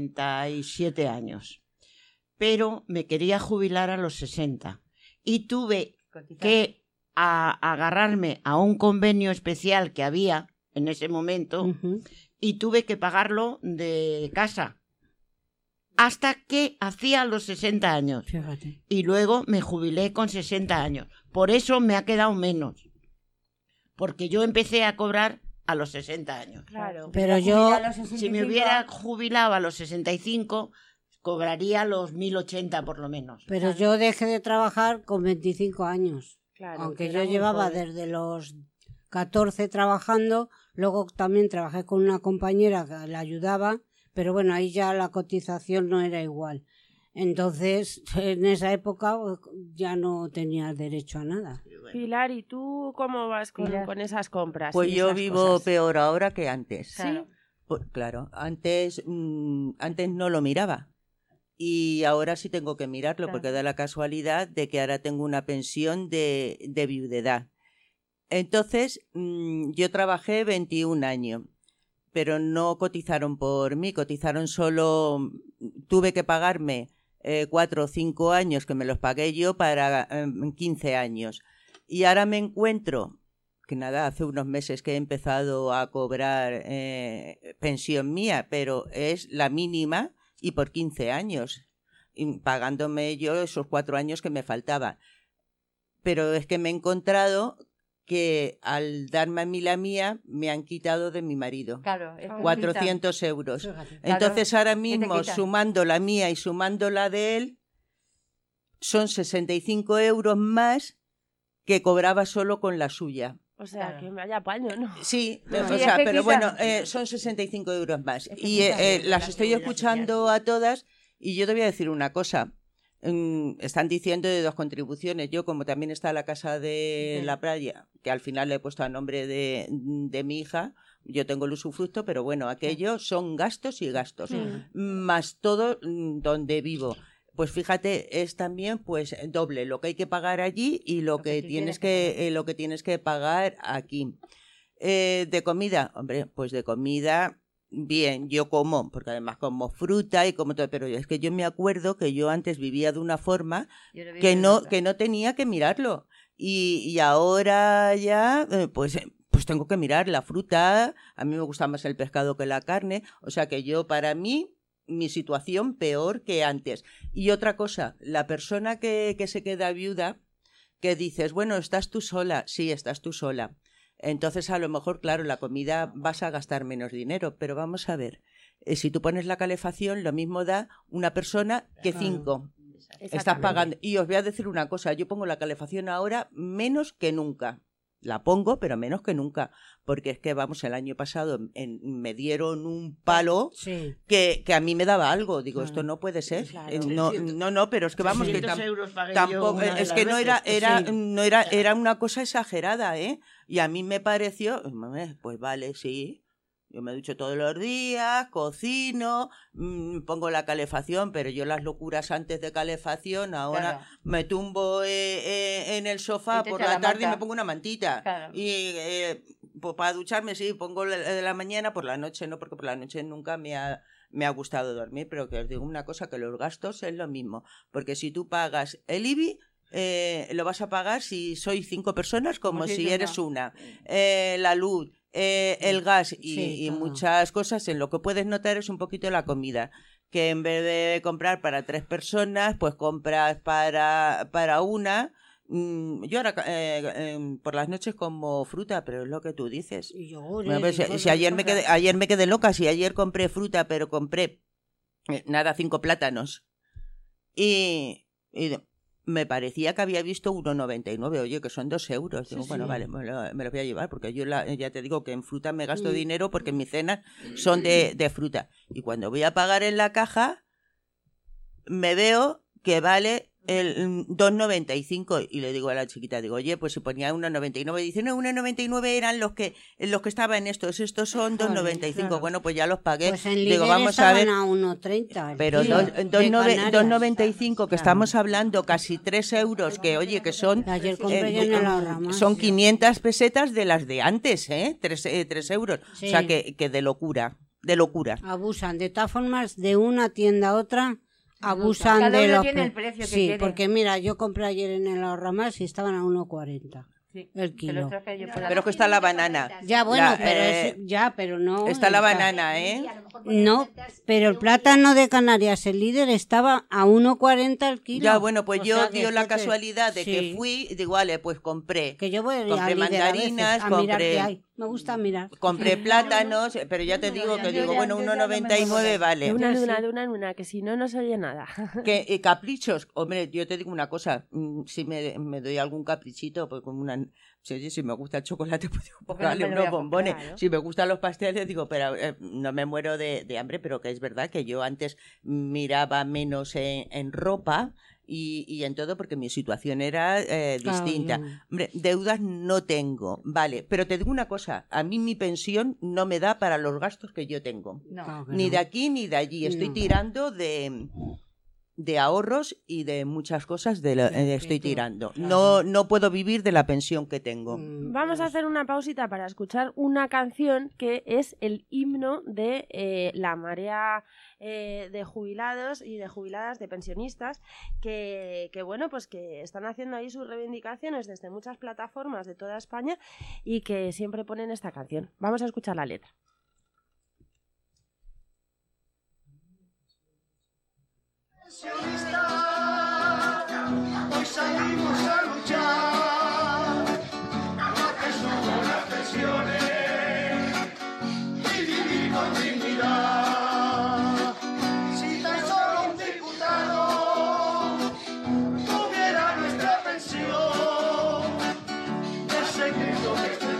57 años. Pero me quería jubilar a los 60 y tuve que agarrarme a un convenio especial que había en ese momento y tuve que pagarlo de casa. Hasta que hacía los 60 años. Fíjate. Y luego me jubilé con 60 años. Por eso me ha quedado menos. Porque yo empecé a cobrar a los 60 años. Claro. Pero yo, si me hubiera jubilado a los 65, cobraría los 1.080 por lo menos. Pero yo dejé de trabajar con 25 años. Claro, aunque yo llevaba desde los 14 trabajando. Luego también trabajé con una compañera que la ayudaba. Pero bueno, ahí ya la cotización no era igual. Entonces, en esa época ya no tenía derecho a nada. Pilar, ¿y tú cómo vas con esas compras? Pues yo vivo cosas? Peor ahora que antes. ¿Sí? Pues, claro, antes no lo miraba. Y ahora sí tengo que mirarlo, porque da la casualidad de que ahora tengo una pensión de viudedad. Entonces, yo trabajé 21 años. Pero no cotizaron por mí, cotizaron solo, tuve que pagarme 4 o 5 años que me los pagué yo para 15 años. Y ahora me encuentro, que nada, hace unos meses que he empezado a cobrar pensión mía, pero es la mínima y por 15 años, y pagándome yo esos 4 años que me faltaban. Pero es que me he encontrado que al darme a mí la mía, me han quitado de mi marido. Claro, 400 euros. Entonces ahora mismo, sumando la mía y sumando la de él, son 65 euros más que cobraba solo con la suya. O sea, que vaya apaño, ¿no? Sí, o sea, pero bueno, son 65 euros más. Y las estoy escuchando a todas y yo te voy a decir una cosa. Están diciendo de 2 contribuciones. Yo, como también está la casa de la playa, que al final le he puesto a nombre de mi hija, yo tengo el usufructo, pero bueno, aquello son gastos y gastos, más todo donde vivo. Pues fíjate, es también pues doble lo que hay que pagar allí y lo que tienes que pagar aquí. De comida, hombre, pues de comida bien, yo como, porque además como fruta y como todo, pero es que yo me acuerdo que yo antes vivía de una forma que no tenía que mirarlo. Y ahora ya, pues tengo que mirar la fruta. A mí me gusta más el pescado que la carne. O sea que yo, para mí, mi situación peor que antes. Y otra cosa, la persona que se queda viuda, que dices, bueno, ¿estás tú sola? Sí, estás tú sola. Entonces, a lo mejor, claro, la comida vas a gastar menos dinero, pero vamos a ver, si tú pones la calefacción, lo mismo da una persona que 5. Estás pagando. Y os voy a decir una cosa, yo pongo la calefacción ahora menos que nunca. La pongo, pero menos que nunca, porque es que, vamos, el año pasado me dieron un palo que a mí me daba algo. Digo, esto no puede ser. No, pero es que, vamos, que tampoco, es que no era una cosa exagerada, ¿eh? Y a mí me pareció, pues vale, sí. Yo me ducho todos los días, cocino, pongo la calefacción, pero yo las locuras antes de calefacción, ahora me tumbo en el sofá por la tarde y me pongo una mantita. Claro. Y pues para ducharme sí, pongo de la mañana, por la noche no, porque por la noche nunca me ha gustado dormir, pero que os digo una cosa, que los gastos es lo mismo, porque si tú pagas el IBI, lo vas a pagar si sois 5 personas como si eres una. La luz, el gas y muchas cosas. En lo que puedes notar es un poquito la comida, que en vez de comprar para 3 personas, pues compras para una. Yo ahora por las noches como fruta, pero es lo que tú dices. Si ayer me quedé loca, si ayer compré fruta, pero compré 5 plátanos y me parecía que había visto 1,99, oye, que son 2 euros. Digo, bueno, vale, me lo voy a llevar, porque yo ya te digo que en fruta me gasto dinero, porque mis cenas son de fruta. Y cuando voy a pagar en la caja, me veo que vale el 2,95 y le digo a la chiquita, digo, oye, pues si ponía 1,99, dice, no, 1,99 eran los que estaban estos son 2,95. Claro. Bueno, pues ya los pagué. Pues en digo, vamos a ver, a 1,30. Pero 2,95, que estamos hablando casi 3 euros, que oye, que son son 500 pesetas de las de antes, 3 euros. Sí. O sea, que de locura. Abusan. De todas formas, de una tienda a otra, abusan cada de uno los tiene el precio que sí, quiere. Porque mira, yo compré ayer en el Ahorramás y estaban a 1,40 el kilo. Pero que está la banana. Ya, bueno, pero no. Está la banana, No, pero el plátano de Canarias, el líder, estaba a 1,40 el kilo. Ya, bueno, pues yo dio la casualidad de que fui y digo, vale, pues compré. Que yo voy compré mandarinas, a mirar qué hay. Me gusta mirar. Compré plátanos, pero ya te digo que digo, bueno, 1,99 vale. De una en una, que si no se oye nada. Que caprichos, hombre, yo te digo una cosa, si me doy algún caprichito, pues como una... Si me gusta el chocolate, pues digo, póngale unos bombones. Comprar, ¿no? Si me gustan los pasteles, digo, pero no me muero de hambre, pero que es verdad que yo antes miraba menos en ropa y en todo, porque mi situación era distinta. Hombre, deudas no tengo, vale, pero te digo una cosa, a mí mi pensión no me da para los gastos que yo tengo. Ni de aquí ni de allí, estoy tirando de ahorros y de muchas cosas estoy tirando. No puedo vivir de la pensión que tengo. Vamos a hacer una pausita para escuchar una canción que es el himno de la marea de jubilados y de jubiladas, de pensionistas, que bueno, pues que están haciendo ahí sus reivindicaciones desde muchas plataformas de toda España y que siempre ponen esta canción. Vamos a escuchar la letra. Hoy salimos a luchar a que suban las pensiones y vivir con dignidad. Si tan solo un diputado tuviera nuestra pensión, el secreto de este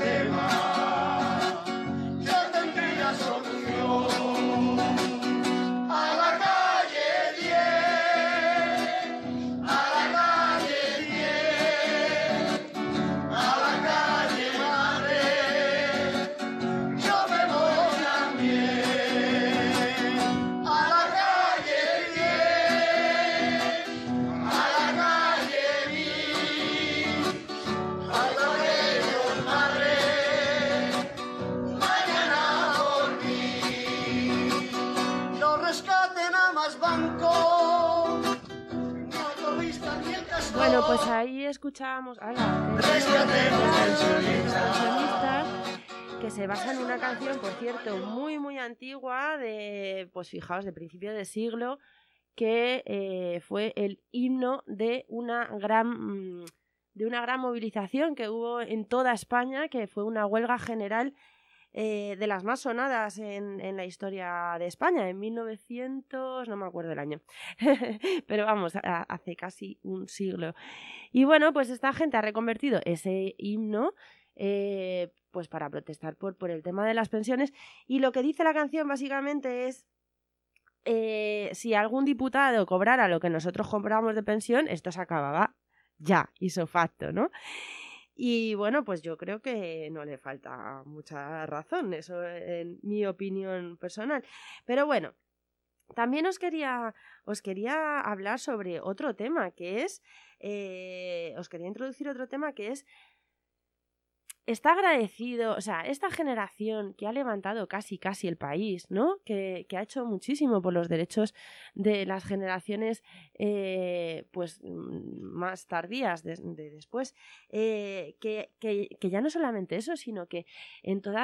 Bueno, pues ahí escuchábamos a pensionistas, que se basa en una canción, por cierto, muy muy antigua, pues fijaos, de principio de siglo, que fue el himno de una gran movilización que hubo en toda España, que fue una huelga general de las más sonadas en la historia de España, en 1900, no me acuerdo el año, pero vamos, hace casi un siglo. Y bueno, pues esta gente ha reconvertido ese himno pues para protestar por el tema de las pensiones, y lo que dice la canción básicamente es si algún diputado cobrara lo que nosotros cobramos de pensión, esto se acababa ya, ipso facto, ¿no? Y bueno, pues yo creo que no le falta mucha razón, eso en mi opinión personal. Pero bueno, también os quería hablar sobre otro tema, que es, os quería introducir otro tema que es, está agradecido, o sea, esta generación que ha levantado casi el país, ¿no? Que ha hecho muchísimo por los derechos de las generaciones pues más tardías después, que ya no solamente eso, sino que en toda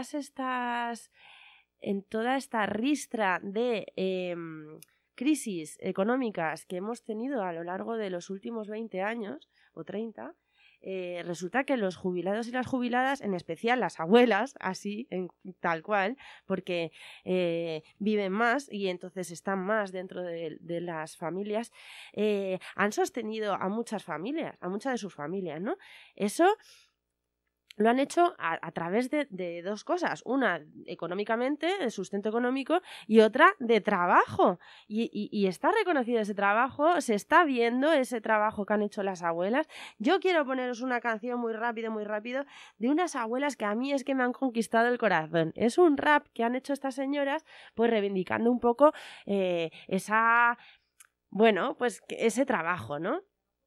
esta ristra de crisis económicas que hemos tenido a lo largo de los últimos 20 años o 30, resulta que los jubilados y las jubiladas, en especial las abuelas, así, tal cual, porque viven más y entonces están más dentro de las familias, han sostenido a muchas familias, a muchas de sus familias, ¿no? Eso lo han hecho a través de dos cosas. Una, económicamente, de sustento económico, y otra, de trabajo. Y está reconocido ese trabajo, se está viendo ese trabajo que han hecho las abuelas. Yo quiero poneros una canción muy rápido, de unas abuelas que a mí es que me han conquistado el corazón. Es un rap que han hecho estas señoras, pues reivindicando un poco ese trabajo, ¿no?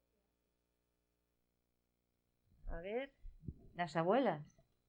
A ver... Las abuelas.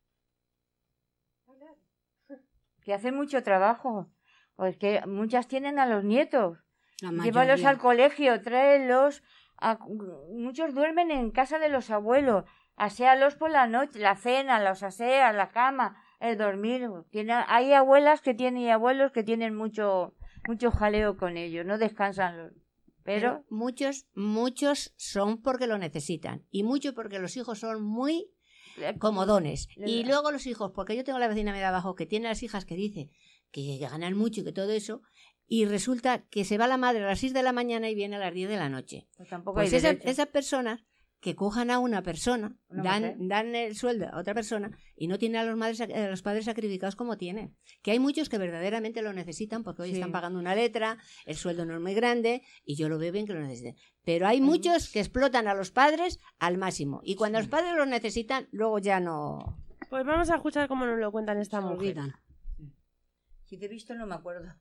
Que hacen mucho trabajo. Pues que muchas tienen a los nietos. Llévalos al colegio, tráelos. Muchos duermen en casa de los abuelos. Aséalos por la noche, la cena, los aseas, la cama, el dormir. Hay abuelas que tienen y abuelos que tienen mucho jaleo con ellos. No descansan. Pero muchos son porque lo necesitan. Y muchos porque los hijos son muy comodones. Y luego los hijos, porque yo tengo la vecina de abajo que tiene las hijas que dice que ganan mucho y que todo eso, y resulta que se va la madre a las 6 de la mañana y viene a las 10 de la noche. Pues esas personas que cojan a una persona, dan el sueldo a otra persona y no tienen a los padres sacrificados como tienen. Que hay muchos que verdaderamente lo necesitan porque hoy están pagando una letra, el sueldo no es muy grande y yo lo veo bien que lo necesiten. Pero hay muchos que explotan a los padres al máximo y cuando los padres los necesitan, luego ya no... Pues vamos a escuchar cómo nos lo cuentan esta mujer. Si te he visto no me acuerdo.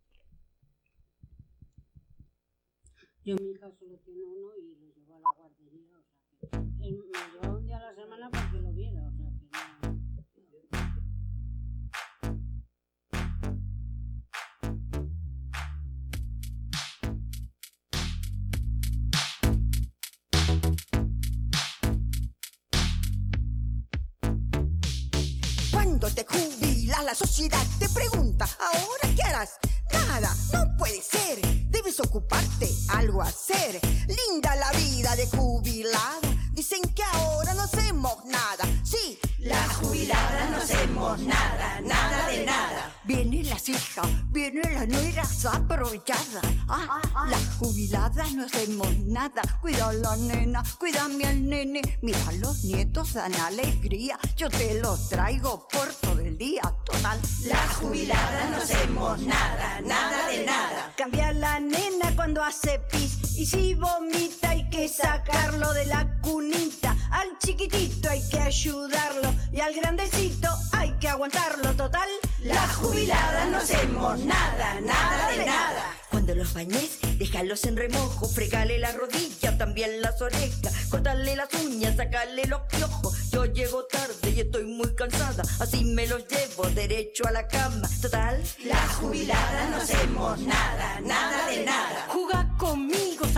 Yo mi hija solo tiene uno y lo llevo a la guardería. Me lleva un día a la semana porque lo viera, o sea que no. Cuando te jubilas, la sociedad te pregunta, ¿ahora qué harás? Nada, no puede ser. Debes ocuparte, algo hacer. Linda la vida de jubilada. Dicen que ahora no hacemos nada. Sí, las jubiladas no hacemos nada, nada de nada. Vienen las hijas, vienen las nueras aprovechadas. Las jubiladas no hacemos nada. Cuida a la nena, cuídame al nene. Mira, los nietos dan alegría. Yo te los traigo por todo el día. Total, las jubiladas no hacemos nada, nada de nada. Cambia a la nena cuando hace pis. Y si vomita hay que sacarlo de la cunita. Al chiquitito hay que ayudarlo. Y al grandecito hay que aguantarlo. Total, las jubiladas no hacemos nada, nada de nada. Cuando los bañes, déjalos en remojo. Fregale la rodilla, también las orejas. Córtale las uñas, sacale los piojos. Yo llego tarde y estoy muy cansada. Así me los llevo derecho a la cama. Total, las jubiladas no hacemos nada, nada de nada. Juga conmigo,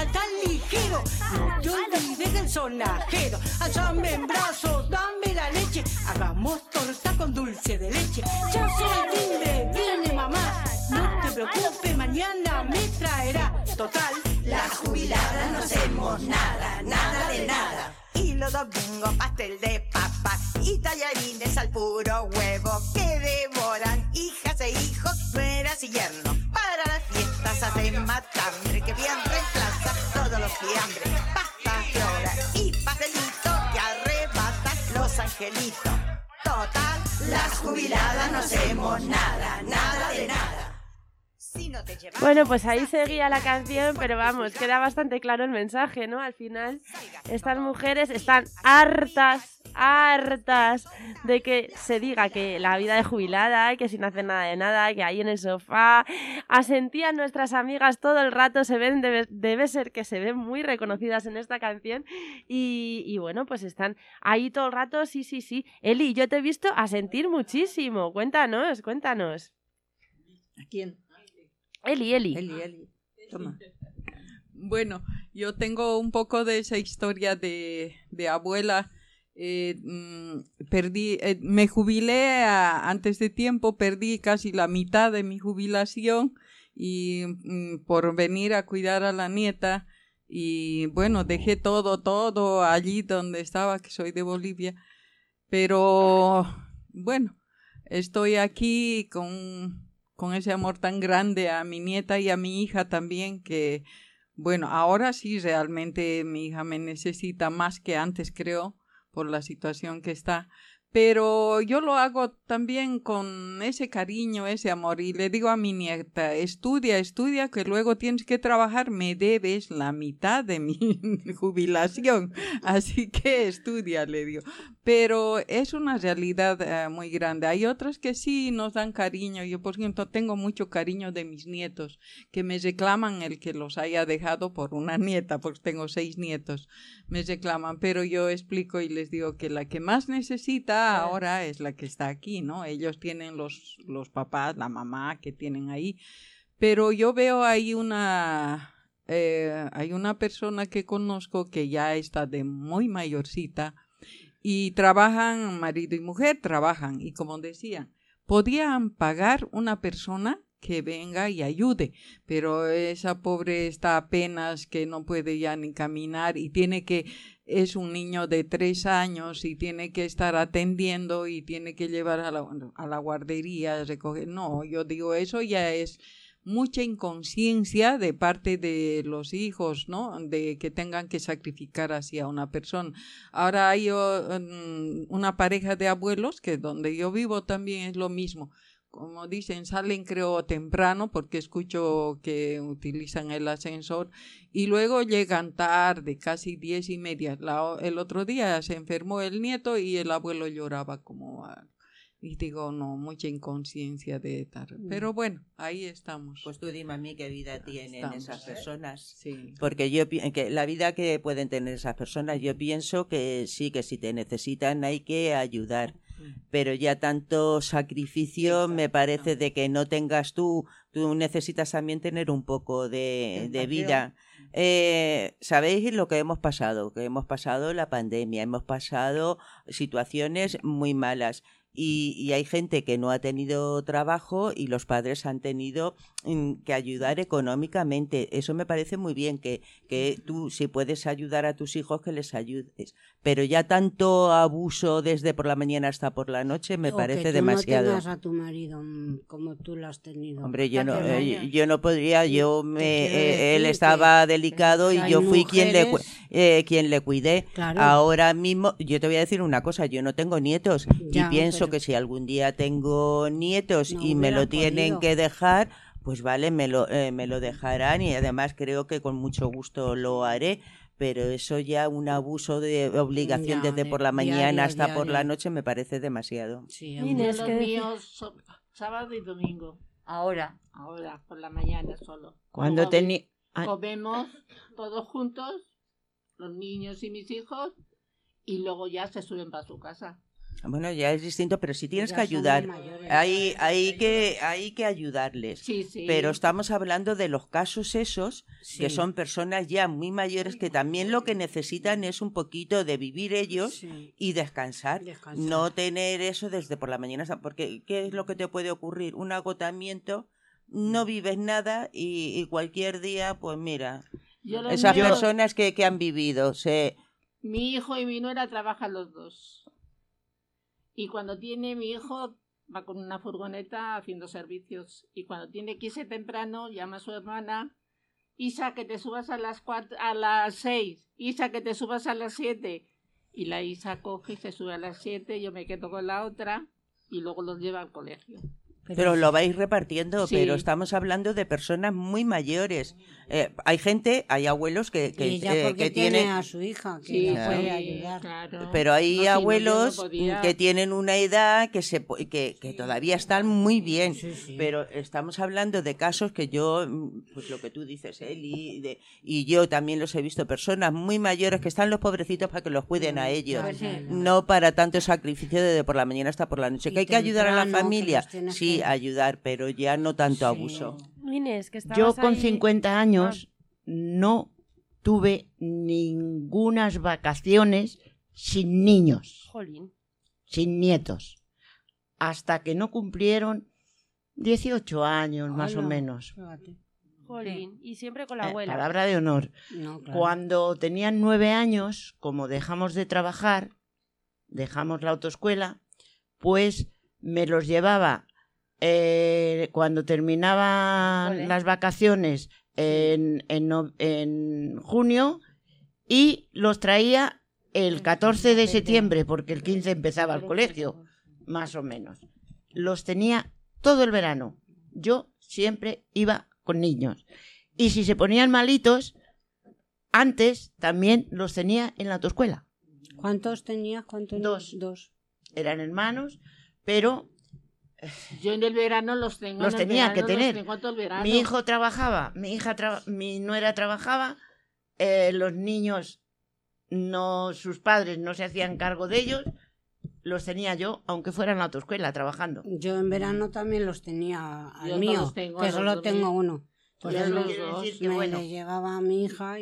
salta ligero, no te olvides del sonajero. Alzame en brazos, dame la leche, hagamos torta con dulce de leche. Ya sea el timbre, viene mamá, no te preocupes, mañana me traerá. Total, las jubiladas no hacemos nada, nada de nada. Y los domingos pastel de papa y tallarines al puro huevo que devoran hijas e hijos, nueras y yernos. Para las fiestas hacen matambre que bien reemplaza todos los fiambres. Pasta de hora y pastelito que arrebatan los angelitos. Total, las jubiladas no hacemos nada, nada de nada. Bueno, pues ahí seguía la canción, pero vamos, queda bastante claro el mensaje, ¿no? Al final, estas mujeres están hartas de que se diga que la vida de jubilada, que sin hacer nada de nada, que ahí en el sofá, asentían nuestras amigas todo el rato, se ven, debe ser que se ven muy reconocidas en esta canción y bueno, pues están ahí todo el rato, sí. Eli, yo te he visto asentir muchísimo, cuéntanos. ¿A quién? Eli. Toma. Bueno, yo tengo un poco de esa historia de abuela. Me jubilé antes de tiempo, perdí casi la mitad de mi jubilación y por venir a cuidar a la nieta y bueno, dejé todo allí donde estaba, que soy de Bolivia, pero bueno, estoy aquí con ese amor tan grande a mi nieta y a mi hija también, que bueno, ahora sí realmente mi hija me necesita más que antes, creo, por la situación que está, pero yo lo hago también con ese cariño, ese amor, y le digo a mi nieta, estudia, que luego tienes que trabajar, me debes la mitad de mi jubilación, así que estudia, le digo, pero es una realidad muy grande. Hay otros que sí nos dan cariño. Yo, por ejemplo, tengo mucho cariño de mis nietos, que me reclaman el que los haya dejado por una nieta, porque tengo 6 nietos, me reclaman, pero yo explico y les digo que la que más necesita ahora es la que está aquí, ¿no? Ellos tienen los papás, la mamá que tienen ahí, pero yo veo ahí hay una persona que conozco que ya está de muy mayorcita y trabajan, marido y mujer trabajan, y como decían, podían pagar una persona que venga y ayude, pero esa pobre está apenas que no puede ya ni caminar y es un niño de 3 años y tiene que estar atendiendo y tiene que llevar a la guardería, recoger. No, yo digo, eso ya es mucha inconsciencia de parte de los hijos, ¿no? De que tengan que sacrificar así a una persona. Ahora hay una pareja de abuelos que donde yo vivo también es lo mismo. Como dicen, salen creo temprano porque escucho que utilizan el ascensor y luego llegan tarde, casi 10:30. El otro día se enfermó el nieto y el abuelo lloraba como... Y digo, no, mucha inconsciencia de estar. Pero bueno, ahí estamos. Pues tú dime a mí qué vida tienen esas personas. Sí. Porque que la vida que pueden tener esas personas, yo pienso que sí, que si te necesitan hay que ayudar. Pero ya tanto sacrificio me parece de que no tengas tú necesitas también tener un poco de vida. ¿Sabéis lo que hemos pasado? Que hemos pasado la pandemia, hemos pasado situaciones muy malas. Y hay gente que no ha tenido trabajo y los padres han tenido que ayudar económicamente. Eso me parece muy bien, que tú si puedes ayudar a tus hijos que les ayudes. Pero ya tanto abuso desde por la mañana hasta por la noche me parece demasiado. No tengas a tu marido como tú lo has tenido. Hombre, yo no podría, él estaba delicado y yo fui quien le cuidé. Claro. Ahora mismo, yo te voy a decir una cosa, yo no tengo nietos y pienso que si algún día tengo nietos y me lo tienen que dejar, pues vale, me lo dejarán y además creo que con mucho gusto lo haré, pero eso ya un abuso de obligación desde por la mañana hasta por la noche me parece demasiado. Sí, los míos son sábado y domingo. Ahora, por la mañana solo. Cuando comemos todos juntos, los niños y mis hijos, y luego ya se suben para su casa. Bueno, ya es distinto, pero si tienes que ayudar, hay que ayudarles. Sí, sí. Pero estamos hablando de los casos esos, que son personas ya muy mayores que también lo que necesitan es un poquito de vivir ellos y descansar. No tener eso desde por la mañana, porque ¿qué es lo que te puede ocurrir? Un agotamiento, no vives nada y cualquier día, pues mira, esas personas que han vivido, Mi hijo y mi nuera trabajan los dos. Y cuando tiene mi hijo, va con una furgoneta haciendo servicios. Y cuando tiene que irse temprano, llama a su hermana. Isa, que te subas a las 6. Isa, que te subas a las 7. Y la Isa coge y se sube a las 7. Yo me quedo con la otra. Y luego los lleva al colegio. Pero lo vais repartiendo, Sí. pero estamos hablando de personas muy mayores. Hay abuelos que porque tienen tiene a su hija que le puede ayudar. Claro. Pero hay No, si no, abuelos yo no podía. que tienen una edad que todavía están muy bien, pero estamos hablando de casos que yo, pues lo que tú dices, Eli, y yo también los he visto, personas muy mayores que están los pobrecitos para que los cuiden a ellos, Pues sí. no para tanto sacrificio de por la mañana hasta por la noche. Y Que hay que ayudar a la temprano, que familia, los tienes sí, que- ayudar, pero ya no tanto abuso. Inés, que estabas Yo con ahí... 50 años no tuve ningunas vacaciones sin niños, Jolín. sin nietos, hasta que no cumplieron 18 años más o Hola. menos. Jolín. Y siempre con la abuela. Palabra de honor. No, claro. Cuando tenían 9 años, como dejamos de trabajar, dejamos la autoescuela, pues me los llevaba cuando terminaban las vacaciones en junio y los traía el 14 de septiembre, porque el 15 empezaba el colegio, más o menos. Los tenía todo el verano. Yo siempre iba con niños. Y si se ponían malitos, antes también los tenía en la autoescuela. ¿Cuántos tenías? Dos. Eran hermanos, pero Yo en el verano los tengo. los en el tenía verano que los tener. tengo todo el verano. Mi hijo trabajaba, mi nuera trabajaba, los niños, sus padres no se hacían cargo de ellos, los tenía yo, aunque fuera en la autoescuela trabajando. Yo en verano también los tenía al Yo no mío, los tengo a que los solo dos tengo míos. uno. Pues Yo él los dos. le llevaba a mi hija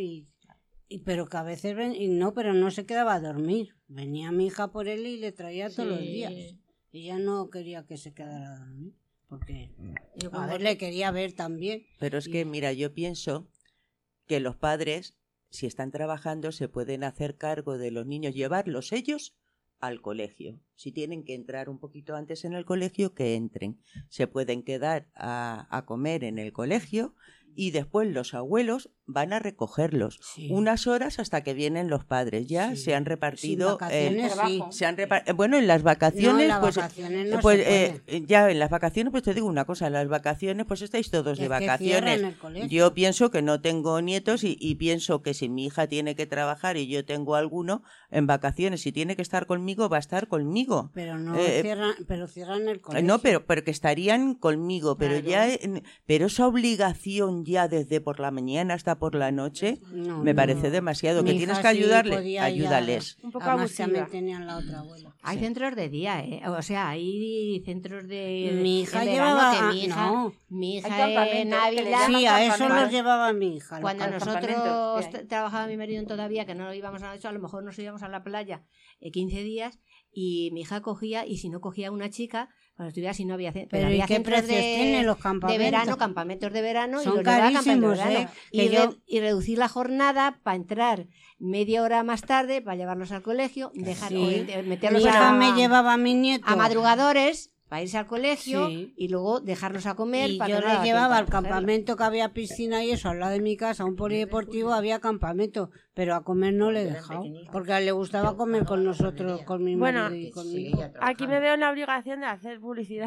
pero que a veces pero no se quedaba a dormir. Venía mi hija por él y le traía todos los días. Ella no quería que se quedara a dormir, porque a ver, le quería ver también. Pero es que, mira, yo pienso que los padres, si están trabajando, se pueden hacer cargo de los niños, llevarlos ellos al colegio. Si tienen que entrar un poquito antes en el colegio, que entren. Se pueden quedar a comer en el colegio y después los abuelos van a recogerlos unas horas hasta que vienen los padres. Ya se han repartido. vacaciones, Bueno, en las vacaciones, No, en las pues, vacaciones no pues, se ya en las vacaciones, pues te digo una cosa, en las vacaciones, pues estáis todos de Es que vacaciones. cierran el colegio. Yo pienso que no tengo nietos y pienso que si mi hija tiene que trabajar y yo tengo alguno en vacaciones, si tiene que estar conmigo, va a estar conmigo. Pero no cierran el colegio. No, pero que estarían conmigo, pero pero esa obligación ya desde por la mañana hasta por la noche me parece demasiado. Que Mi tienes hija que ayudarle, sí podía ayúdales. Un poco además también tenían la otra abuela. Hay centros de día, o sea, hay centros de Mi hija en verano llevaba que mi hija, no. mi hija Hay campamentos en que le Navidad, llaman Sí, a eso campamentos. los llevaba mi hija, los Cuando campamentos nosotros que hay. trabajaba mi marido todavía, que no íbamos a eso, a lo mejor nos íbamos a la playa 15 días y mi hija cogía, y si no cogía una chica, cuando estuviera, si no había Pero ¿y había qué centros precios tienen los campamentos? de verano, campamentos de verano, Son y los llevaba a campamentos de carísimos, verano. que Y, yo- y reducir la jornada para entrar media hora más tarde, para llevarlos al colegio, dejar, Sí. meterlos Mi hija a, me llevaba a mi nieto a madrugadores para irse al colegio Sí. y luego dejarlos a comer. y para yo que no le daba llevaba al tiempo a cogerlos. campamento que había piscina y eso al lado de mi casa, un polideportivo, había campamento, pero a comer no le he dejado, porque a él le gustaba comer con nosotros, con mi Bueno, marido y conmigo. aquí me veo en la obligación de hacer publicidad.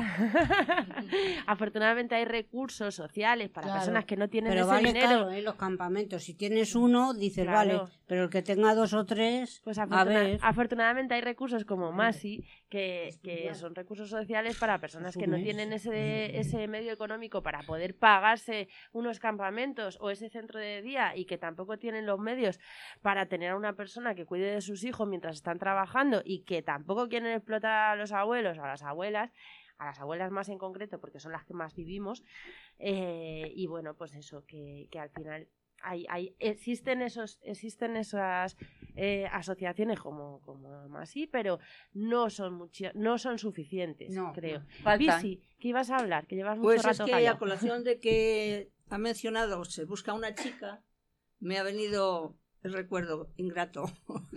Afortunadamente hay recursos sociales para Claro. personas que no tienen Pero ese vale dinero. caro, los campamentos. Si tienes uno, dices, Claro. vale, Pero el que tenga 2 o 3, pues a ver. afortunadamente hay recursos como Masi, que son recursos sociales para personas que no tienen ese medio económico para poder pagarse unos campamentos o ese centro de día, y que tampoco tienen los medios para tener a una persona que cuide de sus hijos mientras están trabajando, y que tampoco quieren explotar a los abuelos o a las abuelas más en concreto, porque son las que más vivimos, y bueno, pues eso, que al final existen esas asociaciones como Masi, pero no son suficientes, creo. Bisi, ¿qué ibas a hablar? Que llevas mucho pues rato es que callado. a colación de que ha mencionado se busca una chica, me ha venido el recuerdo ingrato.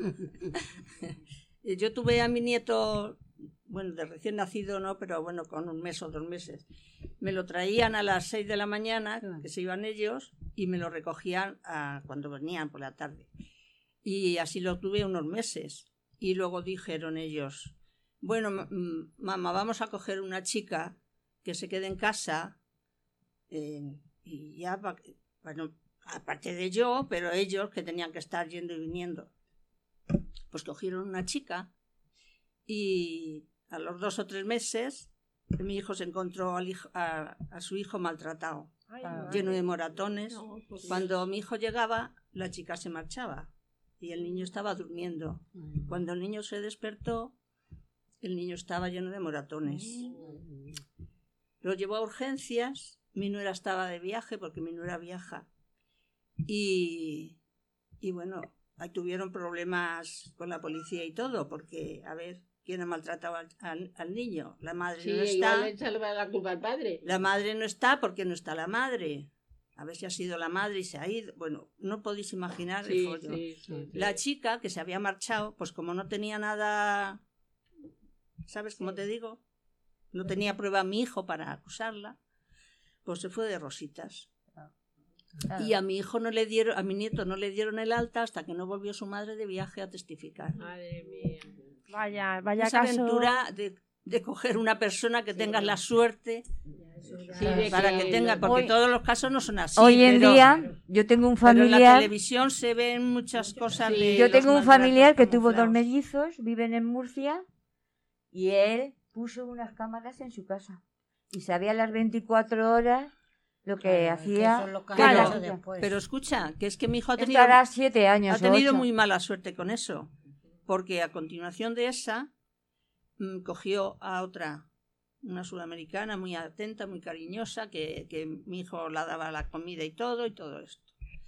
Yo tuve a mi nieto, bueno, de recién nacido no, pero bueno, con 1 mes o 2 meses. Me lo traían a las 6 de la mañana, que se iban ellos, y me lo recogían cuando venían por la tarde. Y así lo tuve unos meses. Y luego dijeron ellos, bueno, mamá, vamos a coger una chica que se quede en casa, y ya, bueno, aparte de yo, pero ellos que tenían que estar yendo y viniendo. Pues cogieron una chica, y a los 2 o 3 meses mi hijo se encontró a su hijo maltratado, lleno de moratones. Cuando mi hijo llegaba, la chica se marchaba y el niño estaba durmiendo. Cuando el niño se despertó, el niño estaba lleno de moratones. Lo llevó a urgencias, mi nuera estaba de viaje, porque mi nuera viaja, y bueno, ahí tuvieron problemas con la policía y todo, porque, a ver, ¿quién ha maltratado al niño? La madre no está. Igual echarle la culpa al padre. La madre no está porque no está la madre. A ver si ha sido la madre y se ha ido. Bueno, no podéis imaginar el follón. Sí. La chica que se había marchado, pues como no tenía nada, ¿sabes cómo te digo? No tenía prueba mi hijo para acusarla, pues se fue de rositas. Y a mi hijo a mi nieto no le dieron el alta hasta que no volvió su madre de viaje a testificar. Madre mía. Vaya esa caso. aventura de coger una persona que tengas la suerte para que tenga, porque todos los casos no son así. Hoy en día yo tengo un familiar. Pero en la televisión se ven muchas cosas. Yo tengo un familiar que tuvo 2 mellizos, viven en Murcia, y él puso unas cámaras en su casa y sabía las 24 horas lo que hacía. Pero escucha, que es que mi hijo ha tenido 7 años. Ha tenido muy mala suerte con eso, porque a continuación de esa cogió a otra, una sudamericana muy atenta, muy cariñosa, que mi hijo la daba la comida y todo esto.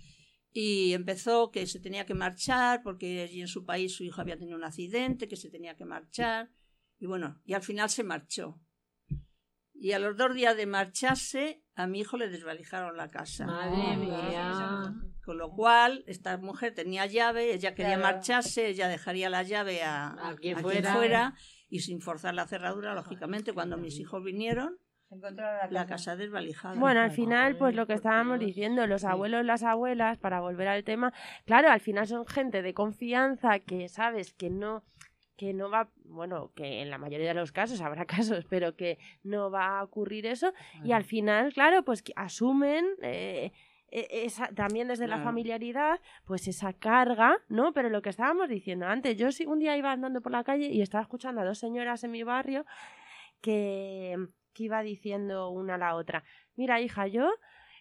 Y empezó que se tenía que marchar porque allí en su país su hijo había tenido un accidente, que se tenía que marchar, y bueno, y al final se marchó. Y a los 2 días de marcharse, a mi hijo le desvalijaron la casa. Madre mía. Con lo cual, esta mujer tenía llave, ella quería marcharse, ella dejaría la llave a quien fuera, y sin forzar la cerradura, lógicamente, cuando mis hijos vinieron, la casa desvalijada. Bueno, al final, pues lo que estábamos diciendo, los abuelos, las abuelas, para volver al tema, claro, al final son gente de confianza que sabes que no va, bueno, que en la mayoría de los casos habrá casos, pero que no va a ocurrir eso, y al final, claro, pues que asumen también desde la familiaridad, pues esa carga, ¿no? Pero lo que estábamos diciendo antes, yo un día iba andando por la calle y estaba escuchando a 2 señoras en mi barrio que iba diciendo una a la otra, mira, hija, yo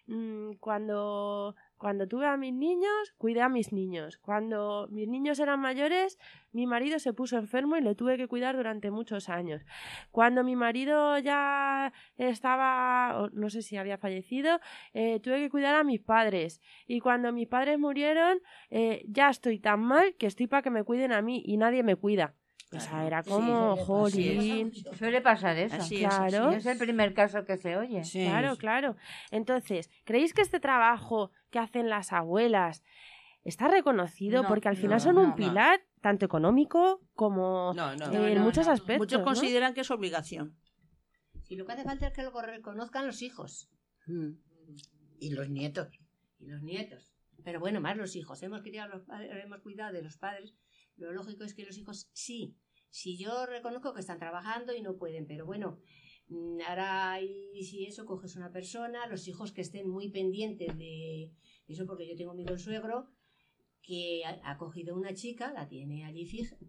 cuando tuve a mis niños, cuidé a mis niños. Cuando mis niños eran mayores, mi marido se puso enfermo y lo tuve que cuidar durante muchos años. Cuando mi marido ya estaba, no sé si había fallecido, tuve que cuidar a mis padres. Y cuando mis padres murieron, ya estoy tan mal que estoy para que me cuiden a mí y nadie me cuida. O sea, era como, jolín. Suele pasar eso. Claro. Es el primer caso que se oye. Claro. Entonces, ¿creéis que este trabajo que hacen las abuelas está reconocido? Porque al final son un pilar tanto económico como en muchos aspectos. Muchos consideran que es obligación. Y lo que hace falta es que lo reconozcan los hijos. Y los nietos. Pero bueno, más los hijos. Hemos cuidado de los padres. Lo lógico es que los hijos sí. Si yo reconozco que están trabajando y no pueden, pero bueno, ahora y si eso coges una persona, los hijos que estén muy pendientes de eso, porque yo tengo mi consuegro que ha cogido una chica, la tiene allí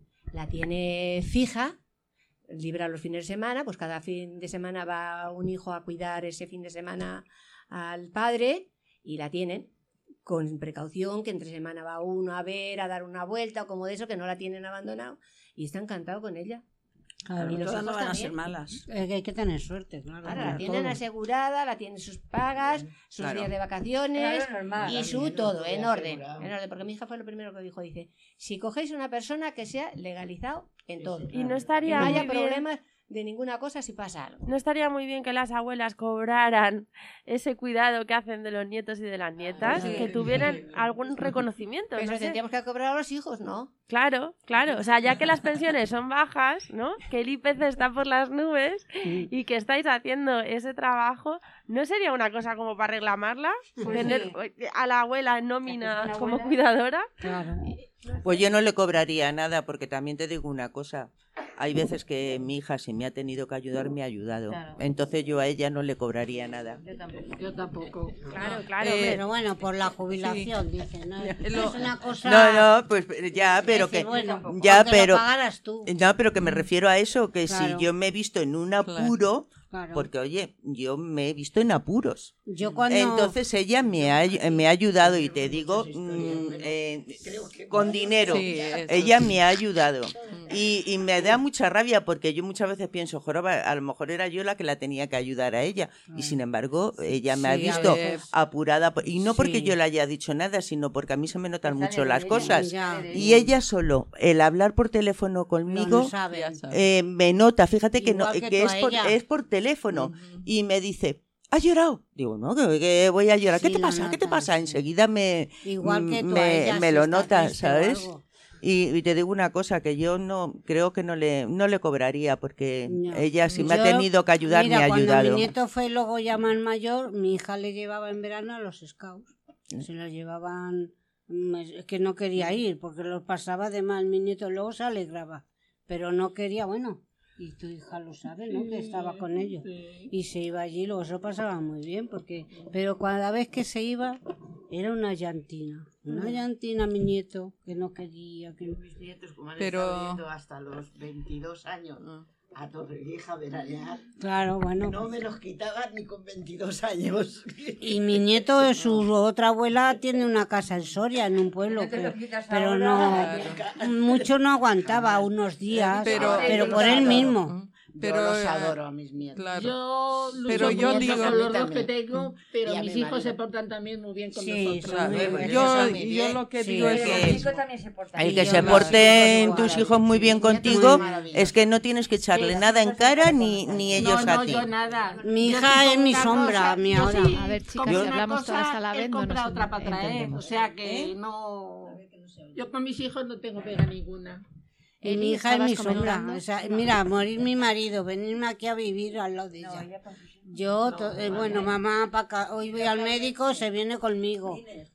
fija, libra los fines de semana, pues cada fin de semana va un hijo a cuidar ese fin de semana al padre y la tienen con precaución, que entre semana va uno a ver, a dar una vuelta o como de eso, que no la tienen abandonado y está encantado con ella. Claro, y los todas hijos no van a también. ser malas. Hay que tener suerte, claro. Ahora la tienen asegurada, la tienen sus pagas, sus días de vacaciones y su todo, en orden. Porque mi hija fue lo primero que dijo, dice, si cogéis una persona que sea legalizado en todo. Y no estaría que no haya muy bien. problemas de ninguna cosa si pasa algo. ¿No estaría muy bien que las abuelas cobraran ese cuidado que hacen de los nietos y de las nietas? Sí. Que tuvieran algún reconocimiento. Pero no sé. tendríamos que cobrar a los hijos, ¿no? Claro, claro. O sea, ya que las pensiones son bajas, ¿no? Que el IPC está por las nubes y que estáis haciendo ese trabajo, ¿no sería una cosa como para reclamarla? Tener a la abuela en nómina como cuidadora. Claro. Pues yo no le cobraría nada, porque también te digo una cosa. Hay veces que mi hija, si me ha tenido que ayudar, me ha ayudado. Claro. Entonces yo a ella no le cobraría nada. Yo tampoco. Claro, claro. Pero bueno, por la jubilación, dice, ¿no? Es una cosa... No, pues ya, pero Dice, que... bueno, ya, aunque pero... lo pagaras tú. No, pero que me refiero a eso, que Claro. si yo me he visto en un apuro... Claro. Porque, oye, yo me he visto en apuros. Yo cuando... Entonces ella me ha ayudado, y te digo, con dinero. Sí, eso Ella sí. me ha ayudado. Y me da mucha rabia, porque yo muchas veces pienso, joroba, a lo mejor era yo la que la tenía que ayudar a ella. Y sin embargo, ella me ha Sí, a visto ver. apurada. Y no porque Sí. yo le haya dicho nada, sino porque a mí se me notan mucho las cosas. Ya. Y ella solo, el hablar por teléfono conmigo... No sabe. Ya sabes. me nota, fíjate que, no, Igual que que tú es, a por, ella. es por teléfono. Y me dice, ¿has llorado? Digo, no, que voy a llorar. Sí, ¿Qué te lo pasa? ¿Qué te notas, pasa? sí. Enseguida Igual que tú a me ella, si lo está notas, triste o ¿sabes? algo. Y te digo una cosa, que yo no creo que no le cobraría, porque No. ella, si me ha Yo, tenido que ayudar, mira, me ha cuando ayudado. mi nieto fue luego ya más mayor, mi hija le llevaba en verano a los scouts. Se los llevaban, es que no quería ir, porque los pasaba de mal. Mi nieto luego se alegraba, pero no quería, bueno, y tu hija lo sabe, ¿no? Que estaba con ellos. Y se iba allí, luego se lo pasaba muy bien, pero cada vez que se iba, era una llantina. Una llantina, mi nieto, que no quería. Mis nietos, como han Pero- estado yendo hasta los 22 años a Torrevieja a veranear, Claro, bueno. no me los quitaban ni con 22 años. Y mi nieto, su otra abuela, tiene una casa en Soria, en un pueblo, pero no, mucho no aguantaba, unos días, Pero- pero por él mismo. Pero, Yo los adoro a mis nietos. Claro. Yo lucho Pero yo mucho digo- con los dos También. que tengo, pero Y a mis mi hijos marido. se portan también muy bien con Sí, nosotros. son muy buenos. yo lo que Sí. digo es Pero que... los chicos también se portan El bien. que Sí, se yo los porten chicos tus igual. hijos muy bien Sí, nietos contigo, maravillosos. es que no tienes que echarle nada en cara ni ellos no, a ti. yo nada. Mi Yo hija sí es como mi una sombra, cosa, mi yo ahora. sí A ver, chicas, compro si una hablamos cosa, todas a la vez, él no compra nos otra para traer. entendemos. O sea que no... Yo con mis hijos no tengo pega ninguna. Y mi hija es mi sombra. O sea, mira, morir mi marido, venirme aquí a vivir al lado de ella. Yo, bueno, mamá, hoy voy al médico, se viene conmigo.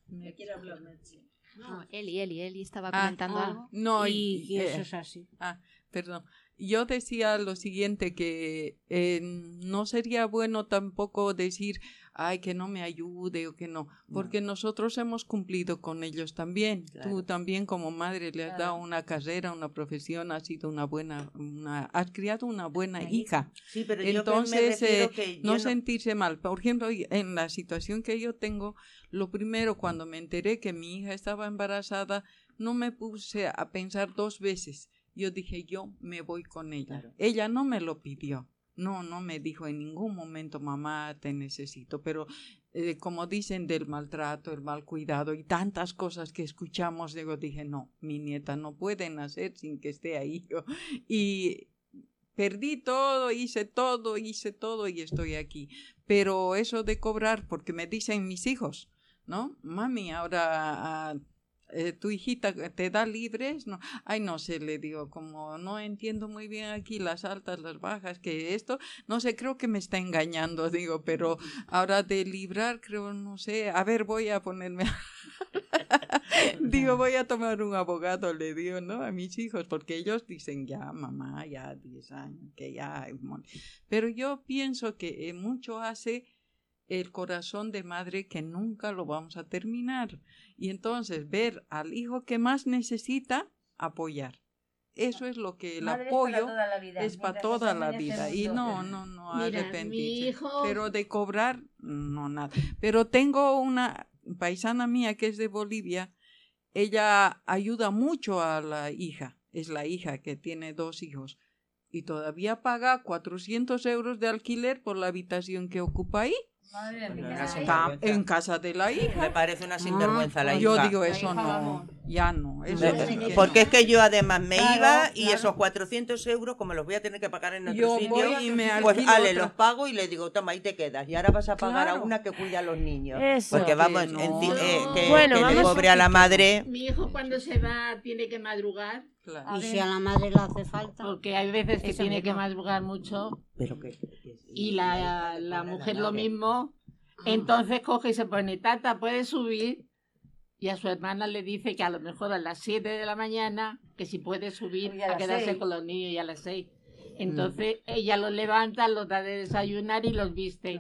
No, Eli estaba comentando algo. No, Y eso es así. Perdón. Yo decía lo siguiente, que no sería bueno tampoco decir, ay, que no me ayude o que no, porque nosotros hemos cumplido con ellos también. Claro. Tú también como madre le has dado una carrera, una profesión, has sido has criado una buena hija. Sí, pero yo Entonces, me refiero que no yo sentirse mal. Por ejemplo, en la situación que yo tengo, lo primero, cuando me enteré que mi hija estaba embarazada, no me puse a pensar dos veces. Yo dije, yo me voy con ella. Claro. Ella no me lo pidió. No me dijo en ningún momento, mamá, te necesito. Pero como dicen del maltrato, el mal cuidado y tantas cosas que escuchamos, dije, no, mi nieta no puede nacer sin que esté ahí yo. Y perdí todo, hice todo y estoy aquí. Pero eso de cobrar, porque me dicen mis hijos, ¿no? Mami, ahora... tu hijita te da libres, no, ay, no sé, le digo, como no entiendo muy bien aquí las altas, las bajas, que esto, no sé, creo que me está engañando, digo, pero ahora de librar, creo, no sé, a ver, voy a ponerme, digo, voy a tomar un abogado, le digo, ¿no? A mis hijos, porque ellos dicen, ya, mamá, ya 10 años, que ya, pero yo pienso que mucho hace el corazón de madre que nunca lo vamos a terminar. Y entonces ver al hijo que más necesita, apoyar. Eso es lo que el Madre apoyo es para toda la vida. Y no Mira, arrepentirse. mi hijo... Pero de cobrar, no, nada. Pero tengo una paisana mía que es de Bolivia. Ella ayuda mucho a la hija. Es la hija que tiene 2 hijos. Y todavía paga 400 euros de alquiler por la habitación que ocupa ahí. Madre mía. Está en casa de la hija. Me parece una sinvergüenza la hija. Yo digo, eso no, ya no. Eso sí que porque no. es que yo además me iba y esos 400 euros, como los voy a tener que pagar en otro Yo sitio, voy y me pues alquilo Ale, otra. los pago y le digo, toma, ahí te quedas. Y ahora vas a pagar Claro. a una que cuida a los niños. Eso. Porque vamos, Que no. que Bueno, le vamos- cobre a la madre. Mi hijo cuando se va tiene que madrugar, Claro. Y si a la madre le hace falta. porque hay veces que Eso tiene que mismo. madrugar mucho Pero que, y la mujer lo mismo. Entonces coge y se pone, tata, ¿puedes subir? Y a su hermana le dice que a lo mejor a las 7 de la mañana, que si puede subir Y a a las quedarse 6. con los niños y a las 6. Entonces ella los levanta, los da de desayunar y los viste.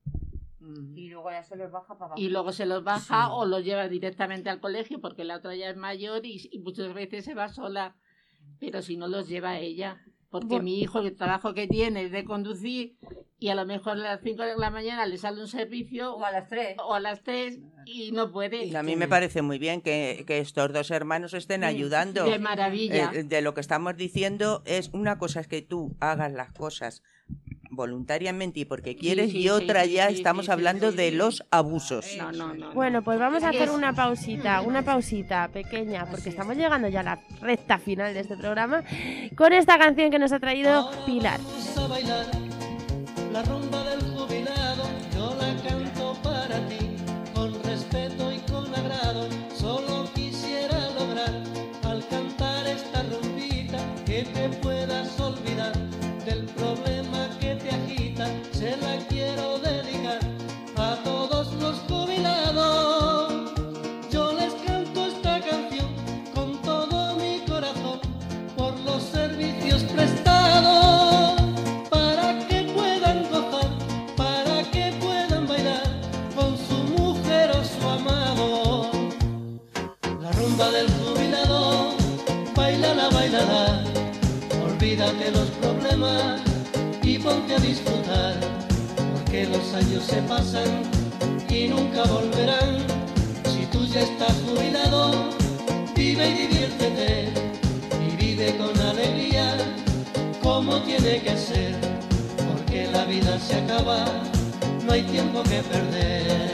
Y luego ya se los baja para abajo. Y luego se los baja o los lleva directamente al colegio porque la otra ya es mayor y muchas veces se va sola. Pero si no los lleva ella. Porque mi hijo, el trabajo que tiene es de conducir y a lo mejor a las 5 de la mañana le sale un servicio O a las 3. o a las 3 y no puede. Y a mí me parece muy bien que estos 2 hermanos estén ayudando. De maravilla. De lo que estamos diciendo es una cosa es que tú hagas las cosas voluntariamente y porque quieres sí, y otra sí, ya sí, estamos sí, hablando sí, de sí. los abusos. No. Bueno, pues vamos a hacer una pausita pequeña, porque estamos llegando ya a la recta final de este programa, con esta canción que nos ha traído Pilar. Vamos a bailar la rumba del jubilado, yo la canto para ti, con respeto y con agrado, solo quisiera lograr al cantar esta rumbita que te puedas olvidar del problema que te agita, se la quiero dedicar a todos los jubilados, yo les canto esta canción con todo mi corazón, por los servicios prestados, para que puedan gozar, para que puedan bailar con su mujer o su amado. La rumba del jubilado, bailala, bailala, olvídate los problemas y ponte a disfrutar, porque los años se pasan y nunca volverán. Si tú ya estás jubilado, vive y diviértete y vive con alegría como tiene que ser, porque la vida se acaba, no hay tiempo que perder.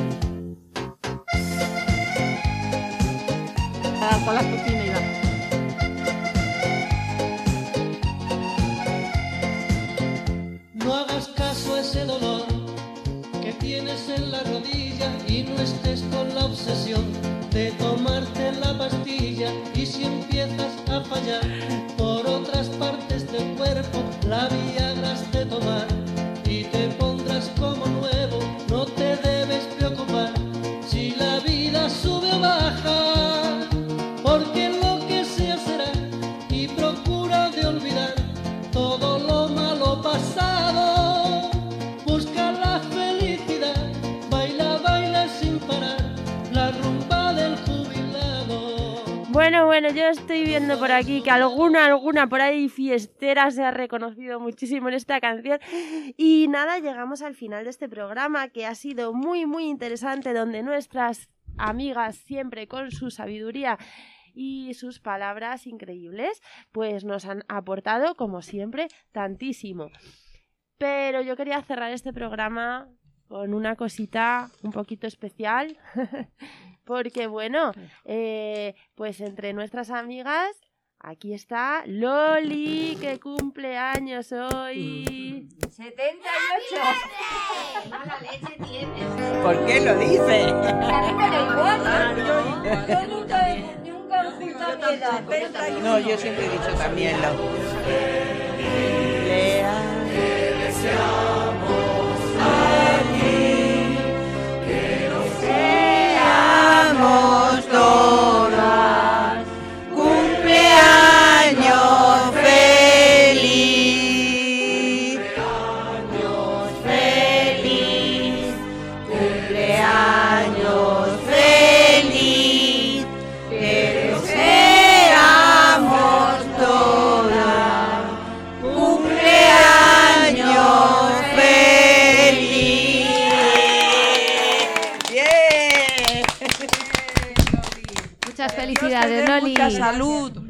Con la cocina y va. No hagas caso a ese dolor que tienes en la rodilla y no estés con la obsesión de tomarte la pastilla, y si empiezas a fallar por otras partes del cuerpo, la Viagra has de tomar y te pondrás como nuevo, no te debes preocupar si la vida sube o baja, porque lo que sea será, y procura de olvidar todo lo malo pasado, busca la felicidad, baila, baila sin parar, la rumba del jubilado. Bueno, yo estoy viendo por aquí que alguna por ahí fiestera se ha reconocido muchísimo en esta canción. Y nada, llegamos al final de este programa, que ha sido muy interesante, donde nuestras amigas, siempre con su sabiduría y sus palabras increíbles, pues nos han aportado, como siempre, tantísimo. Pero yo quería cerrar este programa con una cosita un poquito especial, porque bueno, pues entre nuestras amigas, aquí está Loli, que cumple años hoy. 78. Mala leche tienes. ¿Por qué lo dice? A mí me da igual. Yo nunca he ocultado mi edad. No, yo siempre he dicho también lo. Seamos todas cumpleaños feliz, Loli. Mucha salud.